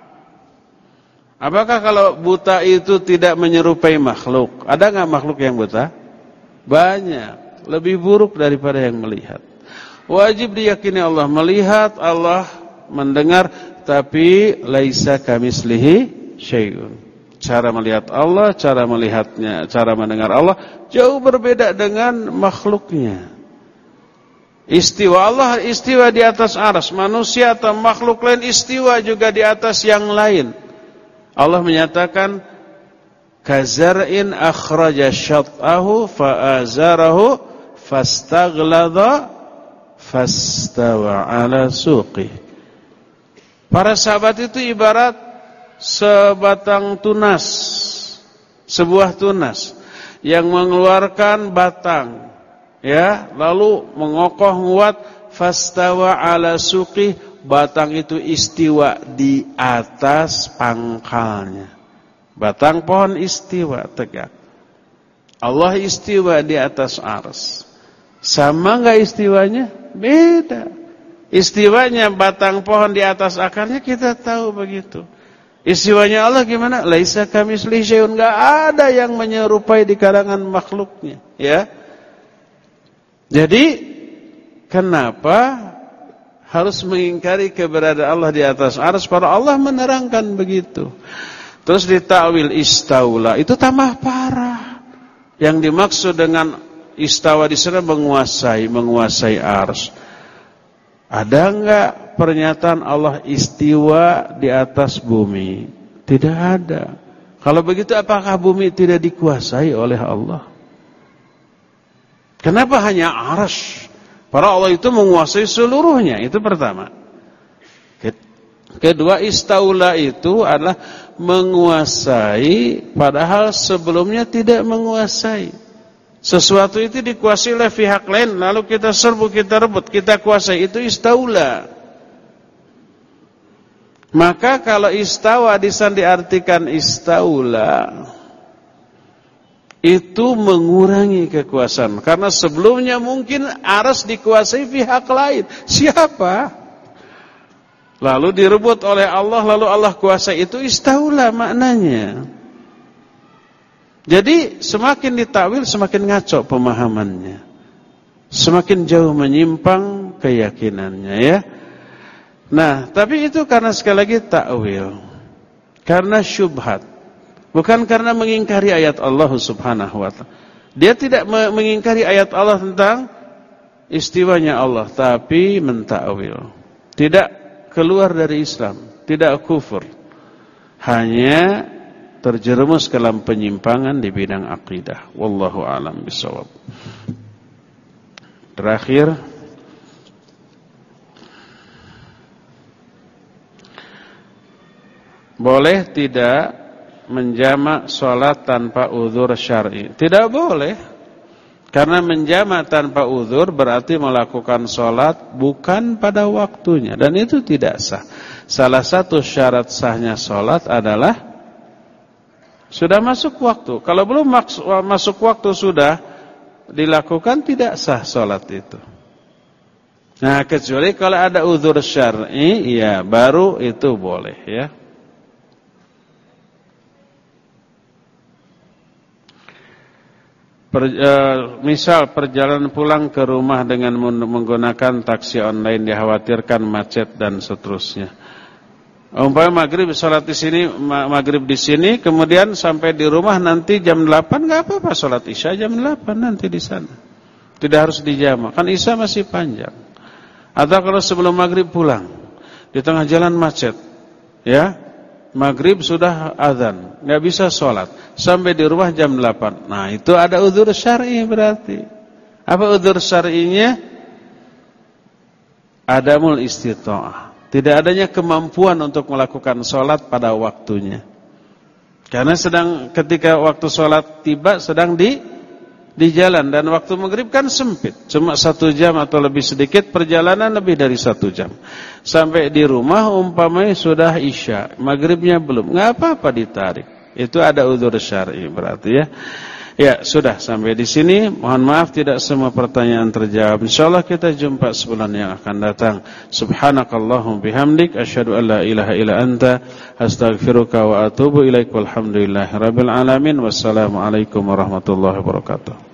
Apakah kalau buta itu tidak menyerupai makhluk? Ada nggak makhluk yang buta? Banyak. Lebih buruk daripada yang melihat. Wajib diyakini Allah melihat, Allah mendengar, tapi laisa kamislihi syai'un. Cara melihat Allah, cara melihatnya, cara mendengar Allah jauh berbeda dengan makhluknya. Istiwa Allah istiwa di atas arsy, manusia atau makhluk lain istiwa juga di atas yang lain. Allah menyatakan kazar'in akhraja syat'ahu fa'azarahu fastaghlada fastawa 'ala suqih. Para sahabat itu ibarat sebatang tunas, sebuah tunas yang mengeluarkan batang, ya, lalu mengokoh nguat, fastawa 'ala suqih. Batang itu istiwa di atas pangkalnya. Batang pohon istiwa tegak. Allah istiwa di atas arsy. Sama enggak istiwanya? Beda. Istiwanya batang pohon di atas akarnya kita tahu begitu. Istiwanya Allah gimana? Laisa kamitslihi syai'un, enggak ada yang menyerupai di kalangan makhluknya, ya. Jadi kenapa harus mengingkari keberadaan Allah di atas arsy? Para Allah menerangkan begitu. Terus ditakwil istaula, itu tambah parah. Yang dimaksud dengan istawa di sana menguasai, menguasai arsy. Ada enggak pernyataan Allah istiwa di atas bumi? Tidak ada. Kalau begitu apakah bumi tidak dikuasai oleh Allah? Kenapa hanya arsy? Para Allah itu menguasai seluruhnya, itu pertama. Kedua, istaula itu adalah menguasai padahal sebelumnya tidak menguasai. Sesuatu itu dikuasai oleh pihak lain, lalu kita serbu, kita rebut, kita kuasai, itu istaula. Maka kalau istawa disana diartikan istaula, itu mengurangi kekuasaan. Karena sebelumnya mungkin arsy dikuasai pihak lain. Siapa? Lalu direbut oleh Allah, lalu Allah kuasai. Itu istaula maknanya. Jadi semakin ditakwil semakin ngaco pemahamannya. Semakin jauh menyimpang keyakinannya, ya. Nah, tapi itu karena sekali lagi takwil. Karena syubhat. Bukan karena mengingkari ayat Allah Subhanahu wa ta'ala. Dia tidak mengingkari ayat Allah tentang istiwanya Allah, tapi mentakwil. Tidak keluar dari Islam, tidak kufur. Hanya terjerumus ke dalam penyimpangan di bidang akidah. Wallahu a'lam bishawab. Terakhir, boleh tidak menjamak sholat tanpa uzur syar'i? Tidak boleh. Karena menjamak tanpa uzur berarti melakukan sholat bukan pada waktunya, dan itu tidak sah. Salah satu syarat sahnya sholat adalah sudah masuk waktu. Kalau belum masuk waktu sudah dilakukan, tidak sah sholat itu. Nah, kecuali kalau ada uzur syar'i, ya baru itu boleh, ya. Per, uh, misal perjalanan pulang ke rumah dengan menggunakan taksi online, dikhawatirkan macet dan seterusnya. Umpama maghrib salat di sini, maghrib di sini, kemudian sampai di rumah nanti jam delapan, enggak apa-apa salat Isya jam delapan nanti di sana. Tidak harus dijamak, kan Isya masih panjang. Atau kalau sebelum maghrib pulang, di tengah jalan macet, ya, maghrib sudah azan, enggak bisa salat, sampai di rumah jam delapan. Nah, itu ada udzur syar'i berarti. Apa udzur syar'inya? Adamul istita'ah. Tidak adanya kemampuan untuk melakukan sholat pada waktunya. Karena sedang ketika waktu sholat tiba sedang di di jalan, dan waktu maghrib kan sempit, cuma satu jam atau lebih sedikit, perjalanan lebih dari satu jam. Sampai di rumah umpamanya sudah isya, maghribnya belum, nggak apa-apa ditarik. Itu ada udzur syar'i berarti ya. Ya, sudah sampai di sini. Mohon maaf tidak semua pertanyaan terjawab. Insyaallah kita jumpa sebulan yang akan datang. Subhanakallahumma bihamdik asyhadu an la ilaha illa anta astaghfiruka wa atubu ilaik. Walhamdulillahirabbil alamin. Wassalamualaikum warahmatullahi wabarakatuh.